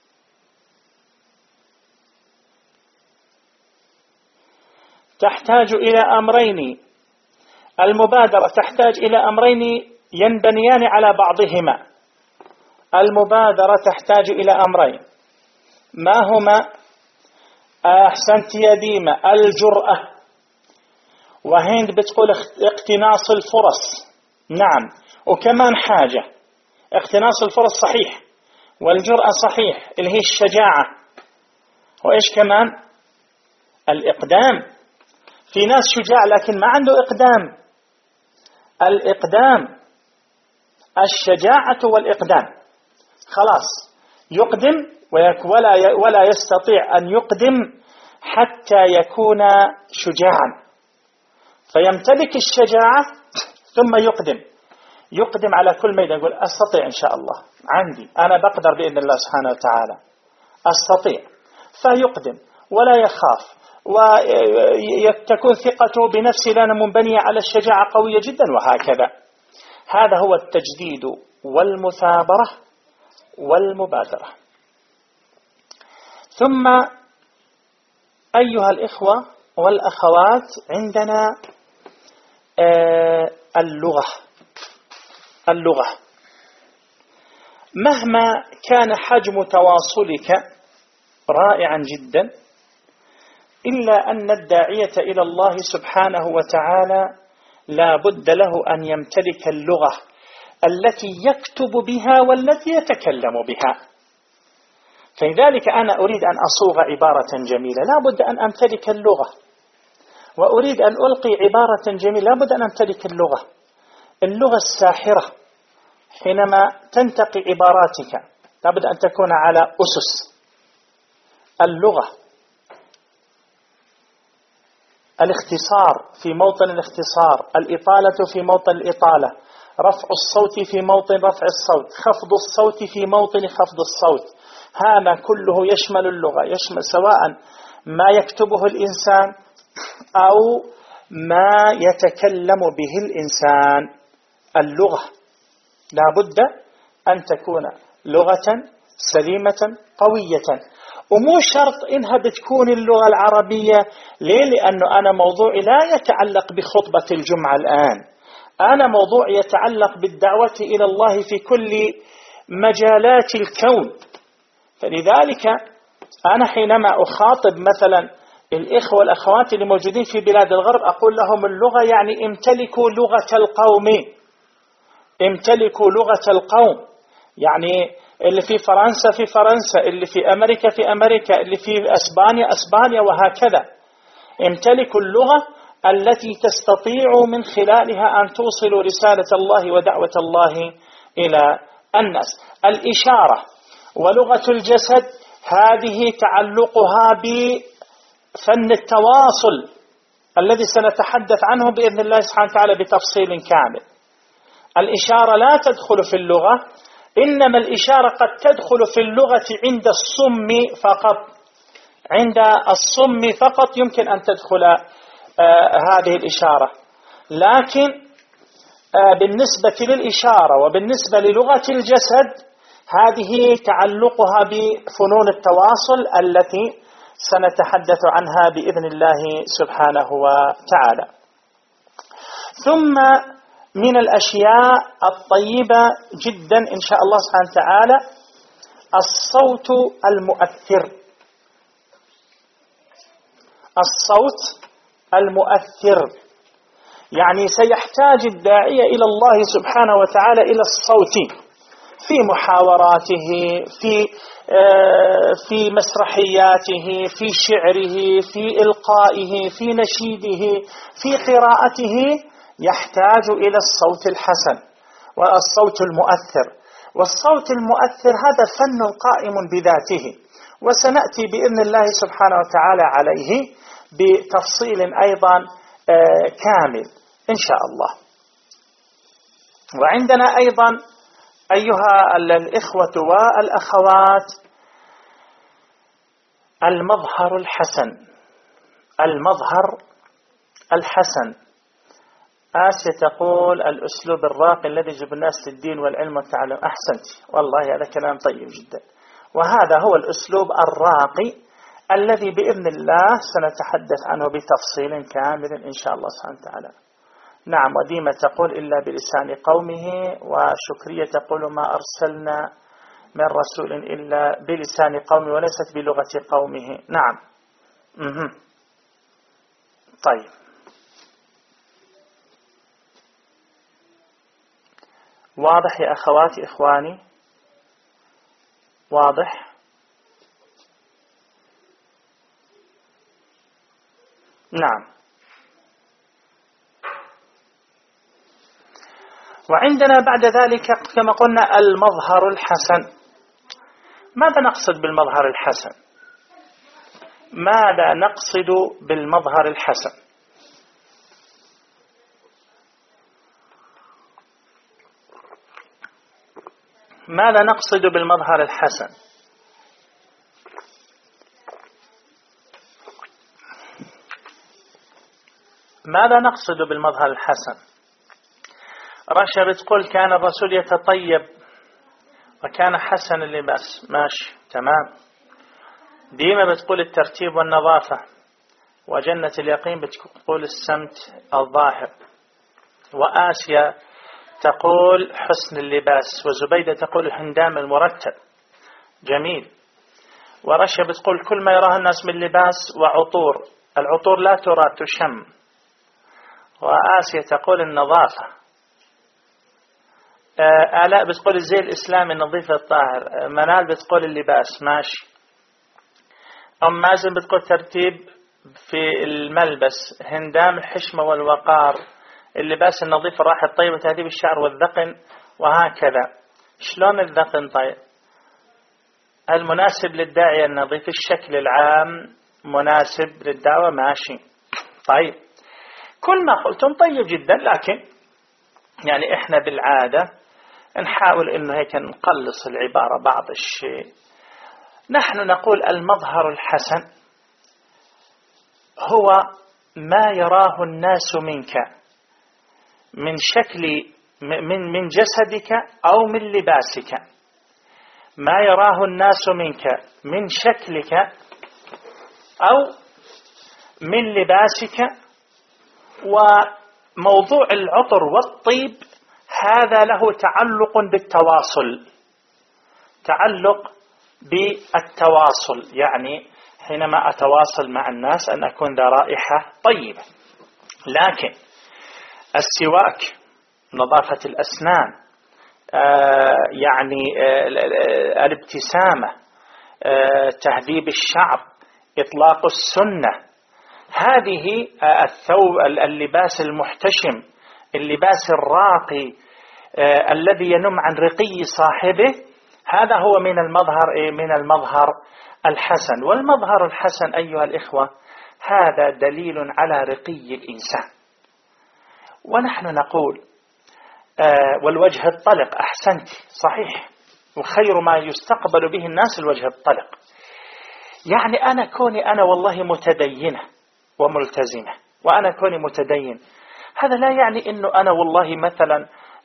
تحتاج إلى أمرين. المبادرة تحتاج إلى أمرين ينبنيان على بعضهما. المبادرة تحتاج إلى أمرين، ما هما؟ أحسنت يا ديما، الجرأة. وهند بتقول اقتناص الفرص. نعم، وكمان حاجة اقتناص الفرص، صحيح، والجرأة صحيح اللي هي الشجاعة. وإيش كمان؟ الإقدام. في ناس شجاع لكن ما عنده إقدام. الإقدام، الشجاعة والإقدام. خلاص يقدم ولا يستطيع أن يقدم حتى يكون شجاعا، فيمتلك الشجاعة ثم يقدم على كل ميدان، يقول أستطيع إن شاء الله، عندي أنا بقدر بإذن الله سبحانه وتعالى، أستطيع، فيقدم ولا يخاف، وتكون ثقته بنفسه لنا منبنية على الشجاعة قوية جدا، وهكذا. هذا هو التجديد والمثابرة والمبادرة. ثم أيها الإخوة والأخوات، عندنا اللغة. مهما كان حجم تواصلك رائعا جدا، إلا أن الداعية إلى الله سبحانه وتعالى لا بد له أن يمتلك اللغة التي يكتب بها والتي يتكلم بها. فلذلك أنا أريد أن أصوغ عبارة جميلة، لا بد أن أمتلك اللغة، وأريد أن ألقي عبارة جميلة، لا بد أن أمتلك اللغة الساحرة. حينما تنتقي عباراتك لا بد أن تكون على أسس اللغة. الاختصار في موطن الاختصار، الإطالة في موطن الإطالة، رفع الصوت في موطن رفع الصوت، خفض الصوت في موطن خفض الصوت، هذا كله يشمل اللغة، يشمل سواء ما يكتبه الإنسان أو ما يتكلم به الإنسان. اللغة لا بد أن تكون لغة سليمة قوية، ومو شرط إنها بتكون اللغة العربية. ليه؟ لأنه أنا موضوعي لا يتعلق بخطبة الجمعة الآن، أنا موضوعي يتعلق بالدعوة إلى الله في كل مجالات الكون. فلذلك أنا حينما أخاطب مثلا الإخوة والأخوات اللي موجودين في بلاد الغرب أقول لهم اللغة يعني امتلكوا لغة القوم، امتلكوا لغة القوم. يعني اللي في فرنسا في فرنسا، اللي في أمريكا في أمريكا، اللي في أسبانيا أسبانيا، وهكذا. امتلكوا اللغة التي تستطيع من خلالها أن توصلوا رسالة الله ودعوة الله إلى الناس. الإشارة ولغة الجسد هذه تعلقها بفن التواصل الذي سنتحدث عنه بإذن الله سبحانه وتعالى بتفصيل كامل. الإشارة لا تدخل في اللغة، إنما الإشارة قد تدخل في اللغة عند الصم فقط. عند الصم فقط يمكن أن تدخل هذه الإشارة. لكن بالنسبة للإشارة وبالنسبة للغة الجسد هذه تعلقها بفنون التواصل التي سنتحدث عنها بإذن الله سبحانه وتعالى. ثم من الأشياء الطيبة جدا إن شاء الله سبحانه وتعالى الصوت المؤثر. الصوت المؤثر يعني سيحتاج الداعية إلى الله سبحانه وتعالى إلى الصوت في محاوراته، في مسرحياته، في شعره، في إلقائه، في نشيده، في قراءته، يحتاج إلى الصوت الحسن والصوت المؤثر. والصوت المؤثر هذا فن قائم بذاته، وسنأتي بإذن الله سبحانه وتعالى عليه بتفصيل أيضا كامل إن شاء الله. وعندنا أيضا أيها الإخوة والأخوات المظهر الحسن. المظهر الحسن. آسيا تقول الأسلوب الراقي الذي يجب الناس للدين والعلم والتعلم. أحسنت والله، هذا كلام طيب جدا، وهذا هو الأسلوب الراقي الذي بإذن الله سنتحدث عنه بتفصيل كامل إن شاء الله سبحانه وتعالى. نعم. وديمة تقول إلا بلسان قومه، وشكرية تقول ما أرسلنا من رسول إلا بلسان قومه وليست بلغة قومه. نعم. طيب، واضح يا أخواتي إخواني؟ واضح؟ نعم. وعندنا بعد ذلك كما قلنا المظهر الحسن. ماذا نقصد بالمظهر الحسن؟ ماذا نقصد بالمظهر الحسن؟ ماذا نقصد بالمظهر الحسن؟ ماذا نقصد بالمظهر الحسن؟ رشا بتقول كان الرسول يتطيب وكان حسن اللباس. ماشي تمام. ديما بتقول الترتيب والنظافة. وجنة اليقين بتقول السمت الظاهر. وآسيا تقول حسن اللباس. وزبيدة تقول الهندام المرتب. جميل. ورشا بتقول كل ما يراه الناس من لباس وعطور. العطور لا ترى تشم. وآسيا تقول النظافة. آلاء بتقول الزي الإسلامي النظيف الطاهر. منال بتقول اللباس. ماشي. أم مازن بتقول ترتيب في الملبس. هندام الحشمة والوقار. اللباس النظيف الراحة الطيب وتهذيب الشعر والذقن وهكذا. شلون الذقن؟ طيب المناسب للداعية النظيف. الشكل العام مناسب للدعوة. ماشي. طيب كل ما قلتم طيب جدا، لكن يعني احنا بالعادة نحاول انه هيك نقلص العبارة بعض الشيء. نحن نقول المظهر الحسن هو ما يراه الناس منك من شكل من جسدك أو من لباسك. ما يراه الناس منك من شكلك أو من لباسك. وموضوع العطر والطيب هذا له تعلق بالتواصل. تعلق بالتواصل، يعني حينما أتواصل مع الناس أن أكون ذا رائحة طيبة. لكن السواك، نظافة الأسنان، يعني الابتسامة، تهذيب الشعر، إطلاق السنة، هذه الثوب، اللباس المحتشم، اللباس الراقي الذي ينم عن رقي صاحبه، هذا هو من المظهر من المظهر الحسن. والمظهر الحسن أيها الإخوة هذا دليل على رقي الإنسان. ونحن نقول والوجه الطلق. أحسنت صحيح. وخير ما يستقبل به الناس الوجه الطلق. يعني أنا كوني أنا والله متدينة وملتزمة، وأنا كوني متدين، هذا لا يعني أنه أنا والله مثلا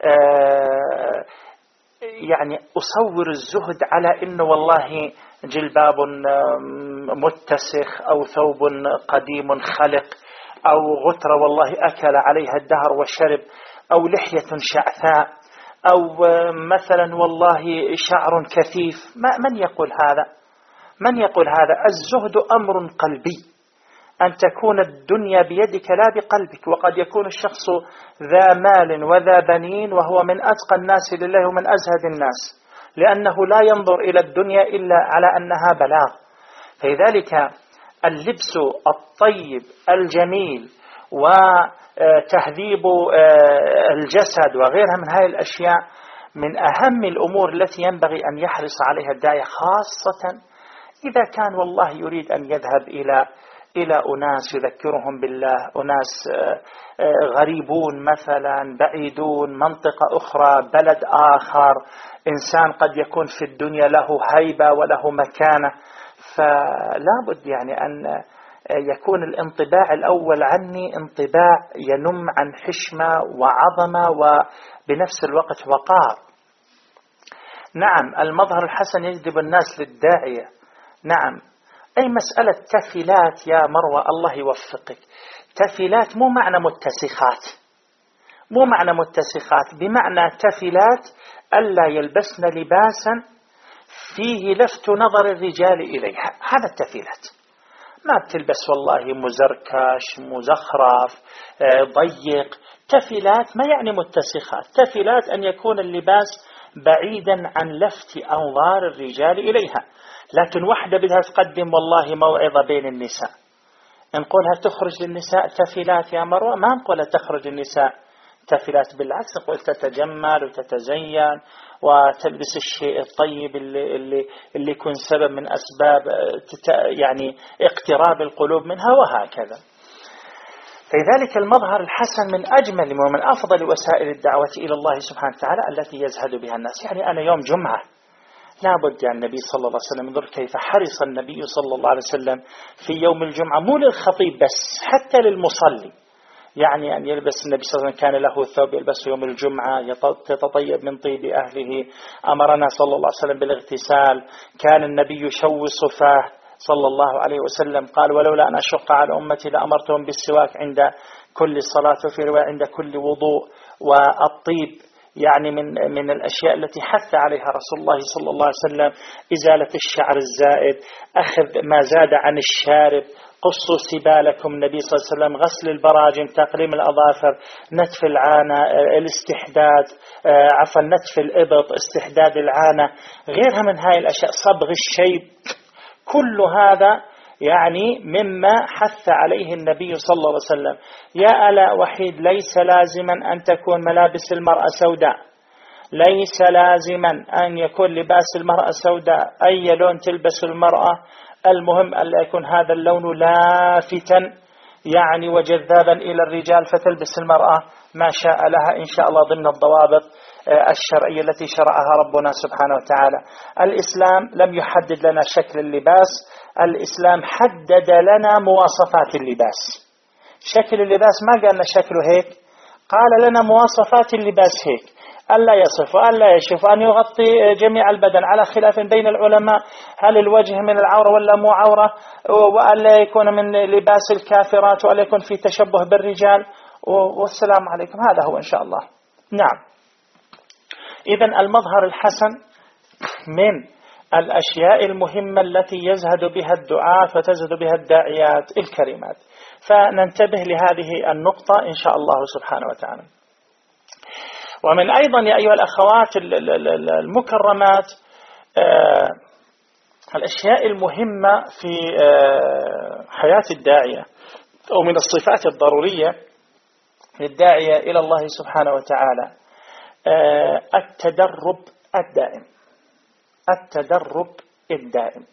يعني أصور الزهد على أنه والله جلباب متسخ أو ثوب قديم خلق أو غترة والله أكل عليها الدهر وشرب أو لحية شعثاء أو مثلا والله شعر كثيف. من يقول هذا؟ من يقول هذا؟ الزهد أمر قلبي، أن تكون الدنيا بيدك لا بقلبك. وقد يكون الشخص ذا مال وذا بنين وهو من أتقى الناس لله ومن أزهد الناس، لأنه لا ينظر إلى الدنيا إلا على أنها بلاغ. فلذلك اللبس الطيب الجميل وتهذيب الجسد وغيرها من هذه الأشياء من أهم الأمور التي ينبغي أن يحرص عليها الداعية، خاصة إذا كان والله يريد أن يذهب إلى أناس يذكرهم بالله، أناس غريبون مثلا، بعيدون، منطقة أخرى، بلد آخر، إنسان قد يكون في الدنيا له هيبة وله مكانة. فلا بد يعني أن يكون الانطباع الأول عني انطباع ينم عن حشمة وعظمة وبنفس الوقت وقار. نعم المظهر الحسن يجذب الناس للداعية. نعم. أي مسألة تفلات يا مروة الله يوفقك، تفلات مو معنى متسخات، مو معنى متسخات، بمعنى تفلات ألا يلبسن لباسا فيه لفت نظر الرجال إليها. هذا التفلات. ما بتلبس والله مزركش مزخرف ضيق. تفلات ما يعني متسخات. تفلات أن يكون اللباس بعيدا عن لفت أنظار الرجال إليها. لكن واحدة بدها تقدم والله موعظة بين النساء، نقولها تخرج للنساء تفلات يا مروة؟ ما نقولها تخرج النساء تافلات، بالعكس نقول تتجمل وتتزين وتلبس الشيء الطيب اللي يكون سبب من أسباب يعني اقتراب القلوب منها وهكذا. لذلك المظهر الحسن من أجمل ومن أفضل وسائل الدعوة إلى الله سبحانه وتعالى التي يزهد بها الناس. يعني أنا يوم جمعة لابد يعني النبي صلى الله عليه وسلم انظر كيف حرص النبي صلى الله عليه وسلم في يوم الجمعة، مو للخطيب بس، حتى للمصلي. يعني أن يلبس النبي صلى الله عليه وسلم كان له ثوب يلبسه يوم الجمعة يتطيب من طيب أهله. أمرنا صلى الله عليه وسلم بالاغتسال. كان النبي يشوص فاه صلى الله عليه وسلم، قال ولولا أن أشق على أمتي لأمرتهم بالسواك عند كل صلاة، وفي رواية عند كل وضوء. والطيب يعني من الأشياء التي حث عليها رسول الله صلى الله عليه وسلم إزالة الشعر الزائد، أخذ ما زاد عن الشارب، قصوا سبالكم النبي صلى الله عليه وسلم، غسل البراجم، تقليم الأظافر، نتف العانة، الاستحداد، نتف الإبط، استحداد العانة، غيرها من هاي الأشياء، صبغ الشيب. كل هذا يعني مما حث عليه النبي صلى الله عليه وسلم. يا ألاء وحيد، ليس لازما أن تكون ملابس المرأة سوداء، ليس لازما أن يكون لباس المرأة سوداء، أي لون تلبس المرأة، المهم أن يكون هذا اللون لافتا يعني وجذابا إلى الرجال، فتلبس المرأة ما شاء لها إن شاء الله ضمن الضوابط الشرعية التي شرعها ربنا سبحانه وتعالى. الإسلام لم يحدد لنا شكل اللباس، الإسلام حدد لنا مواصفات اللباس. شكل اللباس ما قالنا شكله هيك، قال لنا مواصفات اللباس هيك: ألا يصف وألا يشف، أن يغطي جميع البدن، على خلاف بين العلماء هل الوجه من العورة ولا مو عورة، وألا يكون من لباس الكافرات، وألا يكون في تشبه بالرجال، والسلام عليكم. هذا هو إن شاء الله. نعم، إذن المظهر الحسن من الأشياء المهمة التي يزهد بها الدعاة وتزهد بها الداعيات الكريمات. فننتبه لهذه النقطة إن شاء الله سبحانه وتعالى. ومن أيضا يا أيها الأخوات المكرمات الأشياء المهمة في حياة الداعية، أو من الصفات الضرورية للداعية إلى الله سبحانه وتعالى التدرب الدائم. التدرب الدائم.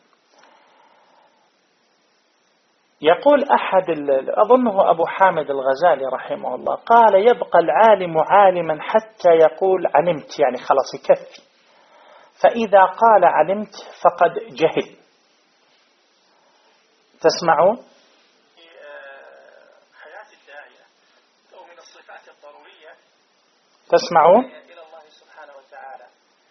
يقول أحد أظنه أبو حامد الغزالي رحمه الله، قال: يبقى العالم عالما حتى يقول علمت، يعني خلاص يكفي، فإذا قال علمت فقد جهل. تسمعون؟ حياة الداعية أو من الصفات الضرورية تسمعون؟ إلى الله سبحانه وتعالى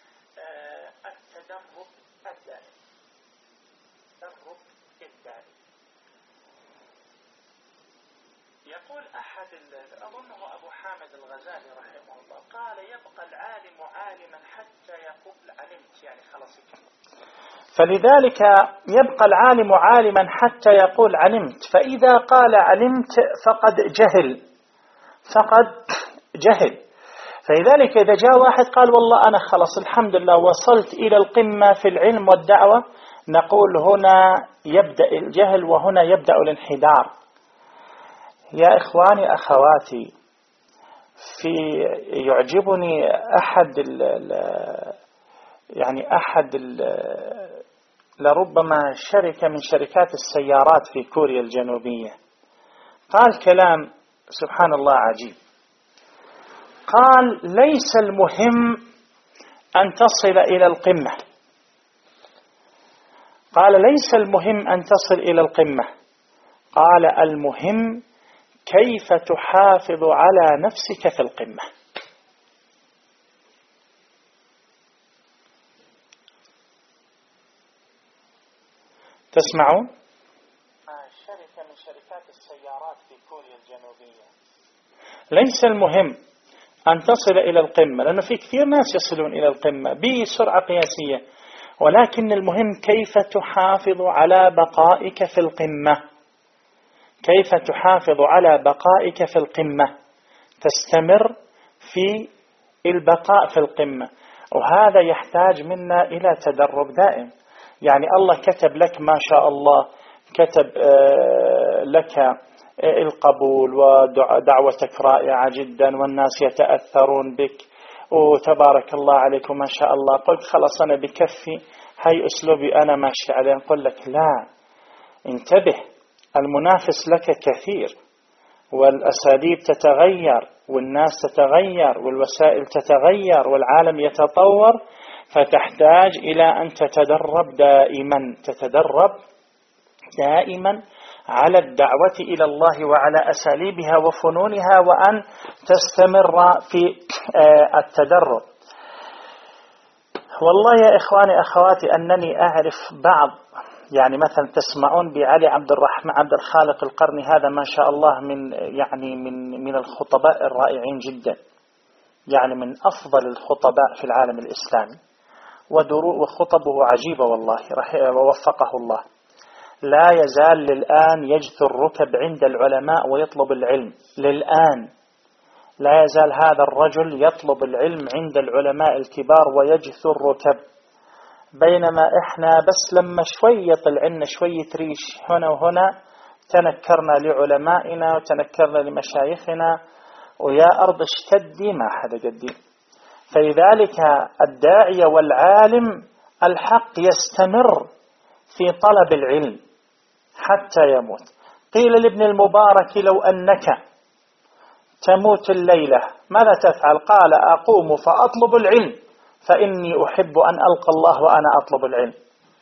التدرب الدائم. التدرب الدائم. يقول أحد أظنه أبو حامد الغزالي رحمه الله، قال: يبقى العالم عالما حتى يقول علمت، يعني خلاص يكفي. فلذلك يبقى العالم عالما حتى يقول علمت، فإذا قال علمت فقد جهل. فقد جهل. فلذلك إذا جاء واحد قال والله أنا خلاص الحمد لله وصلت إلى القمة في العلم والدعوة، نقول هنا يبدأ الجهل وهنا يبدأ الانحدار. يا إخواني أخواتي، يعجبني أحد لربما شركة من شركات السيارات في كوريا الجنوبية، قال كلام سبحان الله عجيب. قال: ليس المهم أن تصل إلى القمة. قال: ليس المهم أن تصل إلى القمة. قال: المهم كيف تحافظ على نفسك في القمة. تسمعون؟ شركة من شركات السيارات في كوريا الجنوبية، ليس المهم أن تصل إلى القمة، لأنه في كثير ناس يصلون إلى القمة بسرعة قياسية، ولكن المهم كيف تحافظ على بقائك في القمة. كيف تحافظ على بقائك في القمة، تستمر في البقاء في القمة. وهذا يحتاج منا إلى تدرب دائم. يعني الله كتب لك ما شاء الله، كتب لك القبول ودعوتك رائعة جدا والناس يتأثرون بك وتبارك الله عليك وما شاء الله، قلت خلاص أنا بكفي، هاي أسلوبي أنا ماشي عليه. نقول لك لا، انتبه، المنافس لك كثير والأساليب تتغير والناس تتغير والوسائل تتغير والعالم يتطور، فتحتاج إلى أن تتدرب دائما على الدعوة إلى الله وعلى أساليبها وفنونها، وأن تستمر في التدرب. والله يا إخواني أخواتي أنني أعرف بعض، يعني مثلا تسمعون بعلي عبد الخالق القرني، هذا ما شاء الله من الخطباء الرائعين جدا، يعني من أفضل الخطباء في العالم الإسلامي، وخطبه عجيبة والله ووفقه الله. لا يزال للآن يجثو الركب عند العلماء ويطلب العلم، للآن لا يزال هذا الرجل يطلب العلم عند العلماء الكبار ويجثو الركب، بينما إحنا بس لما شوية طلعنا شوية ريش هنا وهنا تنكرنا لعلمائنا وتنكرنا لمشايخنا، ويا أرض اشتدي ما حدا قدي. فلذلك الداعية والعالم الحق يستمر في طلب العلم حتى يموت. قيل لابن المبارك لو أنك تموت الليلة ماذا تفعل؟ قال أقوم فأطلب العلم فإني أحب أن ألقى الله وأنا أطلب العلم.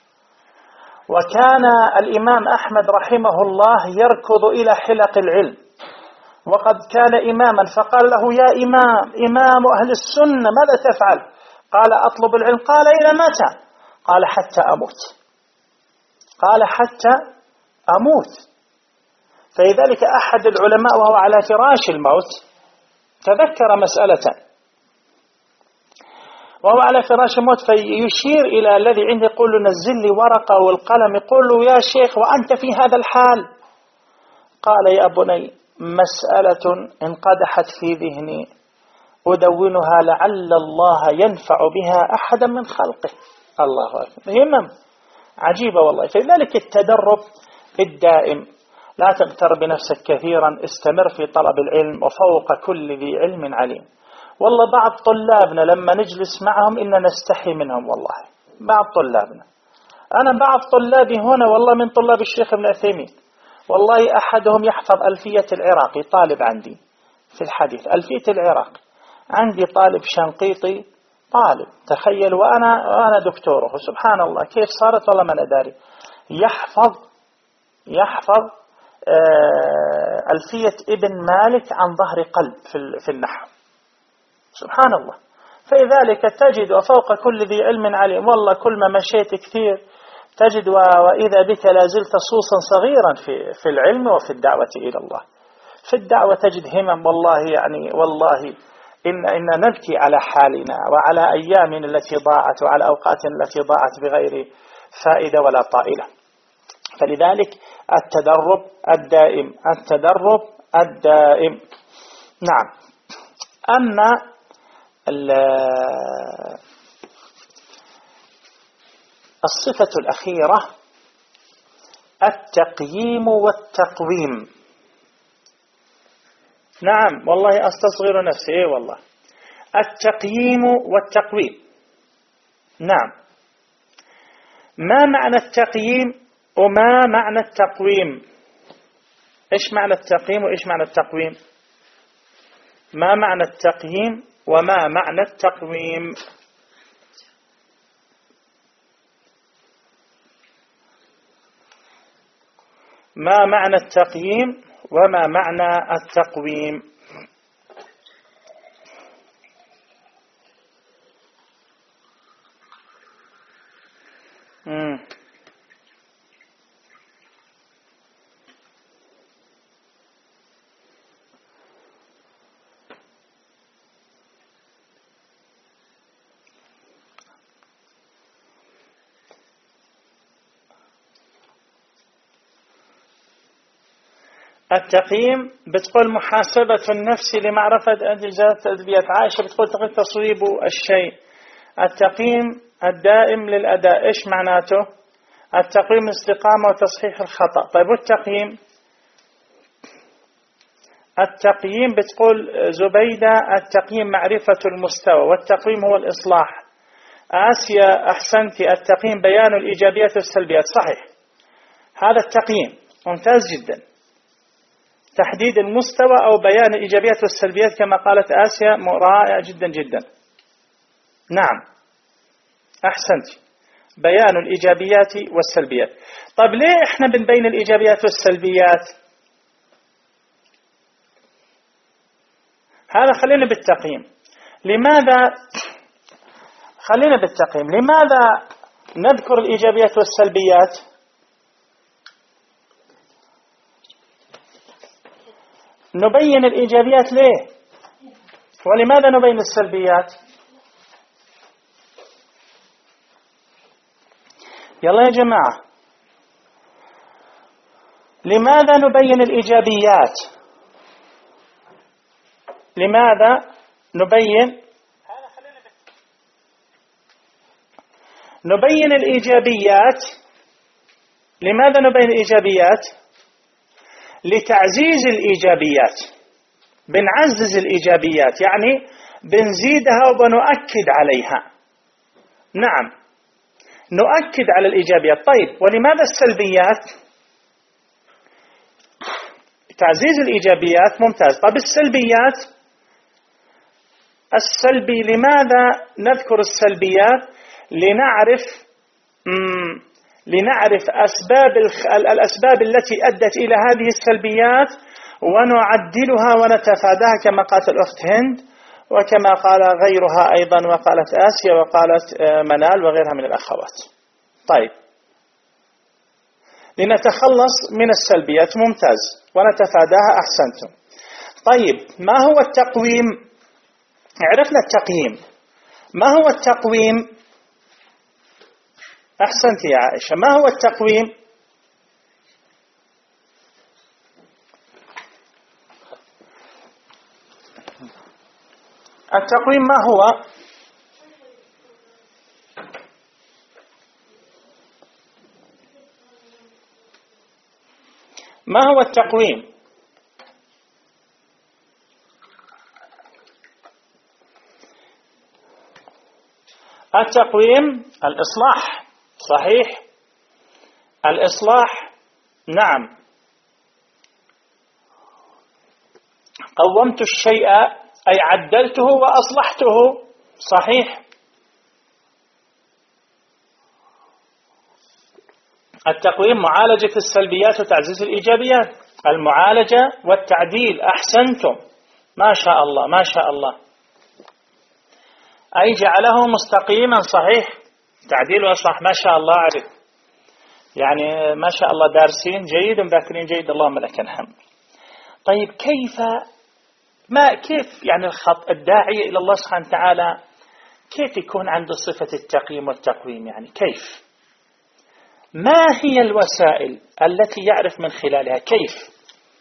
وكان الإمام أحمد رحمه الله يركض إلى حلق العلم، وقد كان إماما، فقال له يا إمام أهل السنة ماذا تفعل؟ قال أطلب العلم. قال إلى متى؟ قال حتى أموت. قال حتى أموت. فلذلك أحد العلماء وهو على فراش الموت تذكر مسألة، وهو على فراش الموت فيشير إلى الذي عنده يقول له نزل لي ورقة والقلم، يقول له يا شيخ وأنت في هذا الحال؟ قال يا بني مسألة انقدحت في ذهني أدونها لعل الله ينفع بها أحدا من خلقه. الله أكبر، همم عجيبة والله. فلذلك التدرب الدائم، لا تغتر بنفسك كثيرا، استمر في طلب العلم، وفوق كل ذي علم عليم. والله بعض طلابنا لما نجلس معهم إننا نستحي منهم، والله بعض طلابنا، أنا بعض طلابي هنا والله من طلاب الشيخ ابن عثيمين، والله أحدهم يحفظ ألفية العراقي، طالب عندي في الحديث ألفية العراقي، عندي طالب شنقيطي طالب، تخيل، وأنا دكتوره، سبحان الله كيف صارت والله ما أنا داري، يحفظ ألفية ابن مالك عن ظهر قلب في النحو، سبحان الله. فلذلك تجد وفوق كل ذي علم عليم، والله كل ما مشيت كثير تجد وإذا بك لازلت صوصا صغيرا في العلم وفي الدعوة إلى الله. في الدعوة تجد همم، والله يعني والله إن نبكي على حالنا وعلى أيامنا التي ضاعت وعلى أوقاتنا التي ضاعت بغير فائدة ولا طائلة. فلذلك التدرب الدائم. نعم. أما الصفة الأخيرة التقييم والتقويم. نعم والله أستصغر نفسي، إيه والله، التقييم والتقويم. نعم، ما معنى التقييم وما معنى التقويم؟ إيش معنى التقييم وإيش معنى التقويم؟ ما معنى التقييم وما معنى التقويم؟ ما معنى التقييم وما معنى التقويم؟ التقييم بتقول محاسبة النفس لمعرفة أجزاء أدبيات عائشة، بتقول تقول تصويب الشيء. التقييم الدائم للأداء، إيش معناته؟ التقييم الاستقامة وتصحيح الخطأ. طيب والتقييم التقييم بتقول زبيدة التقييم معرفة المستوى والتقويم هو الإصلاح. آسيا أحسنتي، التقييم بيان الإيجابيات والسلبيات. صحيح، هذا التقييم ممتاز جدا، تحديد المستوى أو بيان الإيجابيات والسلبيات كما قالت آسيا، رائع جدا جدا. نعم أحسنتي، بيان الإيجابيات والسلبيات. طيب ليه إحنا بنبين الإيجابيات والسلبيات؟ هذا خلينا بالتقييم. لماذا خلينا بالتقييم، لماذا نذكر الإيجابيات والسلبيات؟ نبين الإيجابيات ليه؟ ولماذا نبين السلبيات؟ يلا يا جماعة، لماذا نبين الإيجابيات؟ لماذا نبين الإيجابيات؟ لماذا نبين الإيجابيات؟ لتعزيز الإيجابيات، بنعزز الإيجابيات، يعني بنزيدها وبنؤكد عليها. نعم نؤكد على الإيجابيات. طيب ولماذا السلبيات؟ تعزيز الإيجابيات ممتاز. طيب السلبيات، السلبي لماذا نذكر السلبيات؟ لنعرف الأسباب التي أدت إلى هذه السلبيات ونعدلها ونتفاداها، كما قالت الأخت هند وكما قال غيرها أيضا، وقالت آسيا وقالت منال وغيرها من الأخوات. طيب لنتخلص من السلبيات، ممتاز، ونتفاداها، أحسنتم. طيب ما هو التقويم؟ عرفنا التقييم، ما هو التقويم؟ أحسنت يا عائشة، ما هو التقويم؟ التقويم ما هو؟ ما هو التقويم؟ التقويم الإصلاح. صحيح، الإصلاح. نعم، قومت الشيء أي عدلته وأصلحته. صحيح. التقويم معالجة السلبيات وتعزيز الإيجابيات، المعالجة والتعديل. أحسنتم، ما شاء الله ما شاء الله. أي جعله مستقيما. صحيح، تعديل وإصلاح. ما شاء الله عليك، يعني ما شاء الله دارسين جيد ومذاكرين جيد، اللهم لك الحمد. طيب كيف يعني الخط الداعية إلى الله سبحانه وتعالى كيف يكون عنده صفة التقييم والتقويم؟ يعني كيف؟ ما هي الوسائل التي يعرف من خلالها؟ كيف؟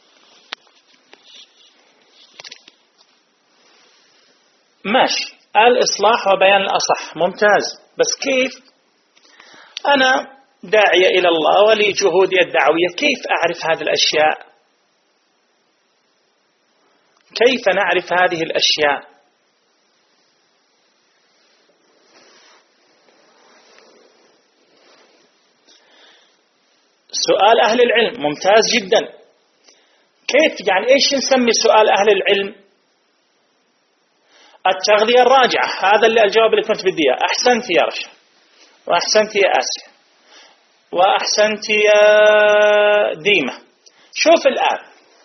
ماشي، الإصلاح وبيان الأصح، ممتاز، بس كيف؟ أنا داعية إلى الله ولي جهودي الدعوية، كيف أعرف هذه الأشياء؟ كيف نعرف هذه الأشياء؟ سؤال أهل العلم، ممتاز جدا. كيف يعني إيش نسمي سؤال أهل العلم؟ التغذية الراجعة، هذا اللي الجواب اللي كنت بديه. أحسنت يا رشا، وأحسنت يا آسيا، وأحسنت يا ديمة. شوف الآن،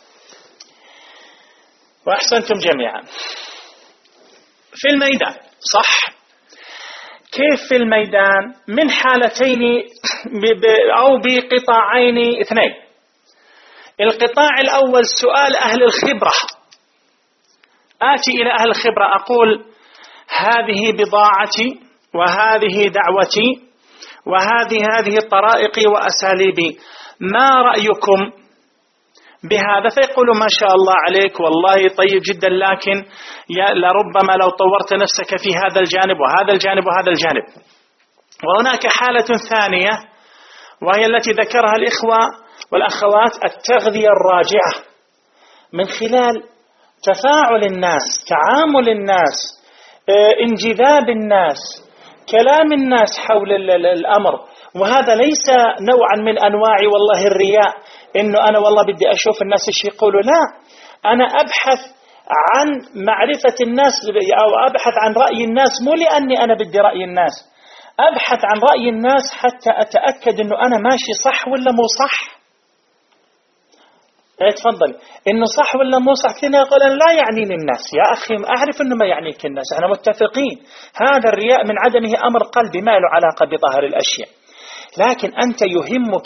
وأحسنتم جميعا. في الميدان، صح؟ كيف في الميدان؟ من حالتين أو بقطاعين اثنين. القطاع الأول سؤال أهل الخبرة، آتي إلى أهل الخبرة أقول هذه بضاعتي وهذه دعوتي وهذه طرائقي وأساليبي، ما رأيكم بهذا؟ فيقولوا ما شاء الله عليك، والله طيب جدا، لكن لربما لو طورت نفسك في هذا الجانب وهذا الجانب وهذا الجانب. وهناك حالة ثانية وهي التي ذكرها الإخوة والأخوات، التغذية الراجعة. من خلال تفاعل الناس، تعامل الناس، انجذاب الناس، كلام الناس حول الأمر. وهذا ليس نوعا من أنواع والله الرياء، إنه أنا والله بدي أشوف الناس إيش يقولوا، لا، أنا أبحث عن معرفة الناس أو أبحث عن رأي الناس، مو لأني أنا بدي رأي الناس، أبحث عن رأي الناس حتى أتأكد إنه أنا ماشي صح ولا مو صح. تفضل، إنه صح ولا مو صح. كثير يقول أنا لا يعنيني الناس. يا أخي أعرف إنه ما يعنيك الناس، احنا متفقين. هذا الرياء من عدمه أمر قلبي ما له علاقة بظاهر الأشياء، لكن أنت يهمك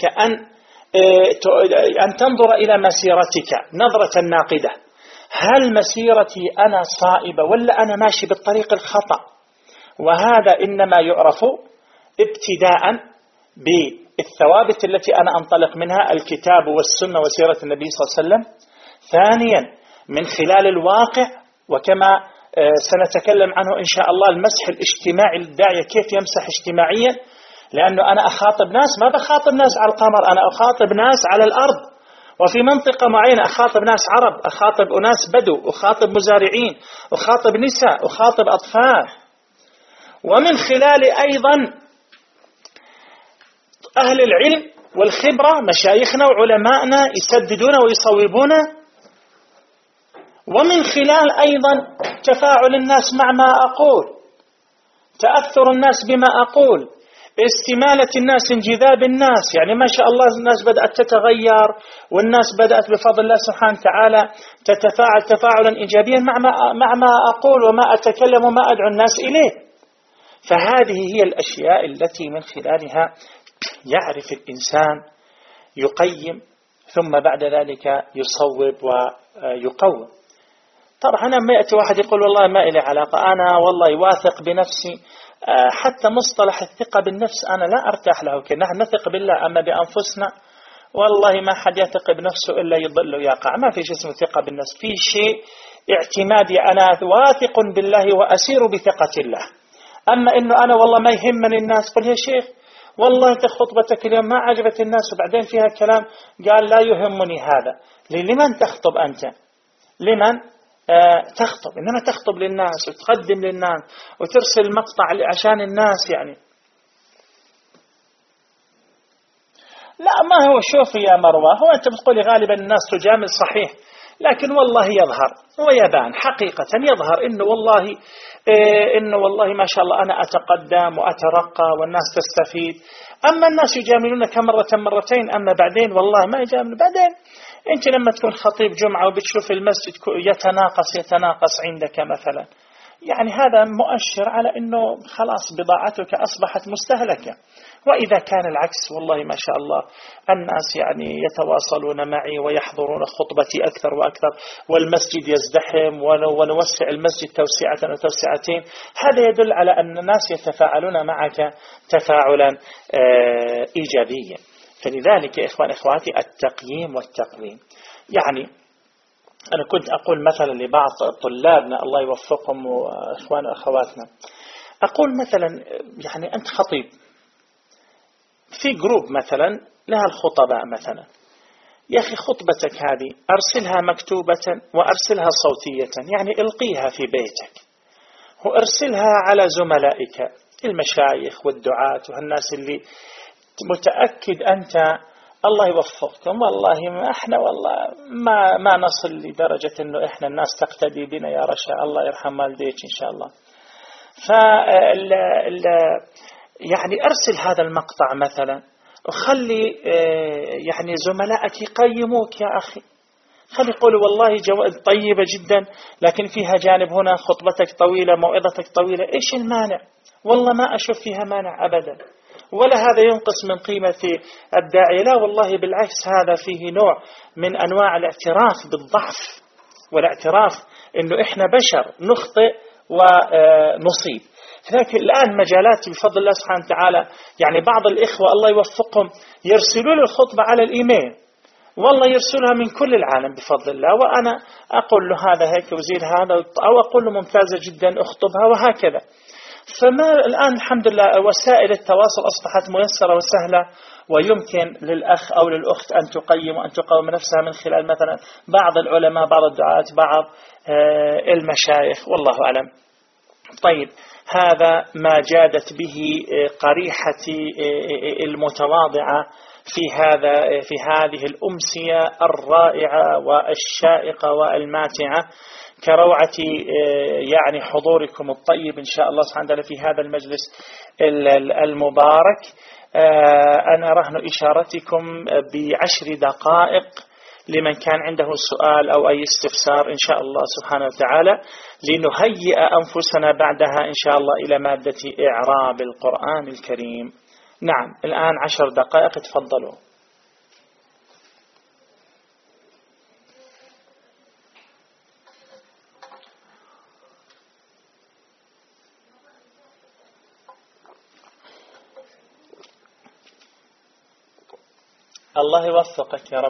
أن تنظر إلى مسيرتك نظرة ناقدة. هل مسيرتي أنا صائبة ولا أنا ماشي بالطريق الخطأ؟ وهذا إنما يعرف ابتداء بالثوابت التي أنا أنطلق منها، الكتاب والسنة وسيرة النبي صلى الله عليه وسلم. ثانيا من خلال الواقع، وكما سنتكلم عنه إن شاء الله، المسح الاجتماعي الداعية كيف يمسح اجتماعيا، لأنه أنا أخاطب ناس، ما بخاطب ناس على القمر، أنا أخاطب ناس على الأرض، وفي منطقة معينة أخاطب ناس عرب، أخاطب أناس بدو، أخاطب مزارعين، أخاطب نساء، أخاطب أطفال. ومن خلال أيضا أهل العلم والخبرة، مشايخنا وعلماءنا يسددون ويصوبون. ومن خلال أيضا تفاعل الناس مع ما أقول، تأثر الناس بما أقول، استمالة الناس، انجذاب الناس. يعني ما شاء الله الناس بدأت تتغير، والناس بدأت بفضل الله سبحانه وتعالى تتفاعل تفاعلا إيجابيا مع ما أقول وما أتكلم وما أدعو الناس إليه. فهذه هي الأشياء التي من خلالها يعرف الإنسان، يقيم، ثم بعد ذلك يصوب ويقوم. طبعا لما يأتي واحد يقول والله ما إلي علاقة، أنا والله واثق بنفسي، حتى مصطلح الثقة بالنفس أنا لا أرتاح له. نحن نثق بالله، أما بأنفسنا والله ما حد يثق بنفسه إلا يضل ويقع. ما في شيء اسمه ثقة بالنفس، في شيء اعتمادي، أنا واثق بالله وأسير بثقة الله. أما إنه أنا والله ما يهمني الناس، قل يا شيخ والله أنت خطبتك اليوم ما عجبت الناس وبعدين فيها كلام، قال لا يهمني هذا. لمن تخطب أنت؟ لمن تخطب؟ إنما تخطب للناس وتقدم للناس وترسل مقطع عشان الناس. يعني لا، ما هو شوفي يا مروة، هو أنت بتقولي غالبا الناس تجامل، صحيح، لكن والله يظهر ويبان حقيقة، يظهر إنه والله ما شاء الله أنا أتقدم وأترقى والناس تستفيد. أما الناس يجاملونك مرة مرتين، أما بعدين والله ما يجامل. بعدين أنت لما تكون خطيب جمعة وبتشوف المسجد يتناقص عندك مثلا، يعني هذا مؤشر على أنه خلاص بضاعتك أصبحت مستهلكة. وإذا كان العكس، والله ما شاء الله الناس يعني يتواصلون معي ويحضرون خطبتي أكثر وأكثر، والمسجد يزدحم ونوسع المسجد توسعة وتوسعتين، هذا يدل على أن الناس يتفاعلون معك تفاعلا إيجابيا. فلذلك يا إخوان إخواتي التقييم والتقويم. يعني أنا كنت أقول مثلا لبعض طلابنا الله يوفقهم وإخوان وأخواتنا، أقول مثلا يعني أنت خطيب في جروب مثلا لها الخطباء مثلا، يا أخي خطبتك هذه أرسلها مكتوبة وأرسلها صوتية، يعني القيها في بيتك وأرسلها على زملائك المشايخ والدعاة وهالناس اللي متأكد أنت الله يوفقكم. والله ما احنا والله ما نصل لدرجة انه احنا الناس تقتدي بنا يا رشا، الله يرحم والديك ان شاء الله. يعني ارسل هذا المقطع مثلا وخلي يعني زملائك يقيموك يا اخي، خلي يقولوا والله طيبة جدا لكن فيها جانب هنا، خطبتك طويلة، موعظتك طويلة، ايش المانع؟ والله ما اشوف فيها مانع ابدا، ولا هذا ينقص من قيمة الداعية، لا والله بالعكس، هذا فيه نوع من أنواع الاعتراف بالضعف والاعتراف إنه إحنا بشر نخطئ ونصيب. لكن الآن مجالات بفضل الله سبحانه وتعالى، يعني بعض الإخوة الله يوفقهم يرسلوا له الخطبة على الإيميل، والله يرسلها من كل العالم بفضل الله، وأنا أقول له هذا هيك وزيد هذا، أو أقول له ممتازة جدا اخطبها، وهكذا. فما الآن الحمد لله وسائل التواصل أصبحت ميسرة وسهلة، ويمكن للأخ أو للأخت أن تقيم وأن تقوم نفسها من خلال مثلا بعض العلماء، بعض الدعاة، بعض المشايخ، والله أعلم. طيب، هذا ما جادت به قريحتي المتواضعة في هذه الأمسية الرائعة والشائقة والماتعة، كروعة يعني حضوركم الطيب إن شاء الله سبحانه وتعالى في هذا المجلس المبارك. أنا رهن إشارتكم ب10 دقائق لمن كان عنده سؤال أو أي استفسار إن شاء الله سبحانه وتعالى، لنهيئ أنفسنا بعدها إن شاء الله إلى مادة إعراب القرآن الكريم. نعم، الآن 10 دقائق، تفضلوا. الله يوفقك يا رب.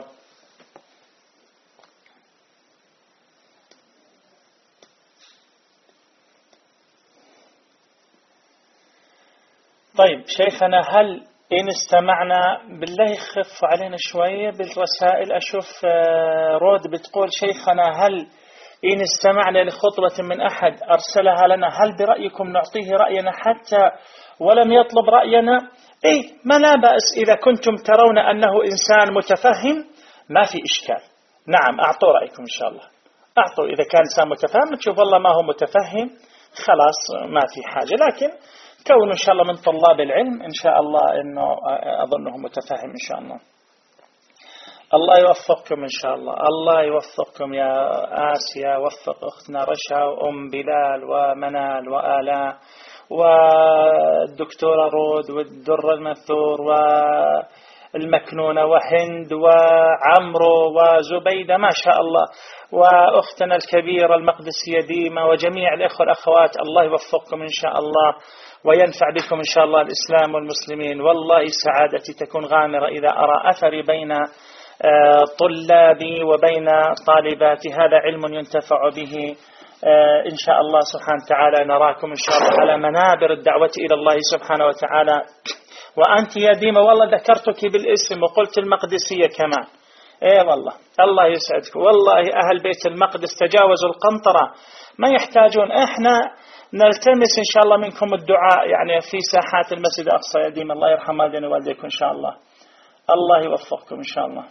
طيب شيخنا، هل إن استمعنا، بالله يخف علينا شوية بالرسائل، أشوف رود بتقول شيخنا هل إن استمعنا لخطبة من أحد أرسلها لنا، هل برأيكم نعطيه رأينا حتى ولم يطلب رأينا؟ إيه، ما لا بأس إذا كنتم ترون أنه إنسان متفهم، ما في إشكال. نعم، أعطوا رأيكم إن شاء الله، أعطوا. إذا كان إنسان متفهم تشوف والله ما هو متفهم، خلاص ما في حاجة. لكن كونه إن شاء الله من طلاب العلم إن شاء الله إنه أظنه متفهم إن شاء الله. الله يوفقكم إن شاء الله، الله يوفقكم يا آسيا، وفق أختنا رشا وأم بلال ومنال وآلاء والدكتورة رود والدر المنثور والمكنونة وهند وعمرو وزبيدة، ما شاء الله، وأختنا الكبيرة المقدسية ديمة، وجميع الإخوة والأخوات. الله يوفقكم إن شاء الله وينفع بكم إن شاء الله الإسلام والمسلمين. والله سعادتي تكون غامرة إذا أرى أثري بين طلابي وبين طالباتي. هذا علم ينتفع به إن شاء الله سبحانه وتعالى. نراكم إن شاء الله على منابر الدعوة إلى الله سبحانه وتعالى. وأنت يا ديمة والله ذكرتك بالاسم وقلت المقدسية كمان. إيه والله، الله يسعدك. والله أهل بيت المقدس تجاوزوا القنطرة، ما يحتاجون. إحنا نلتمس إن شاء الله منكم الدعاء يعني في ساحات المسجد الأقصى يا ديمة. الله يرحم والدينا ووالديكم إن شاء الله. الله يوفقكم إن شاء الله.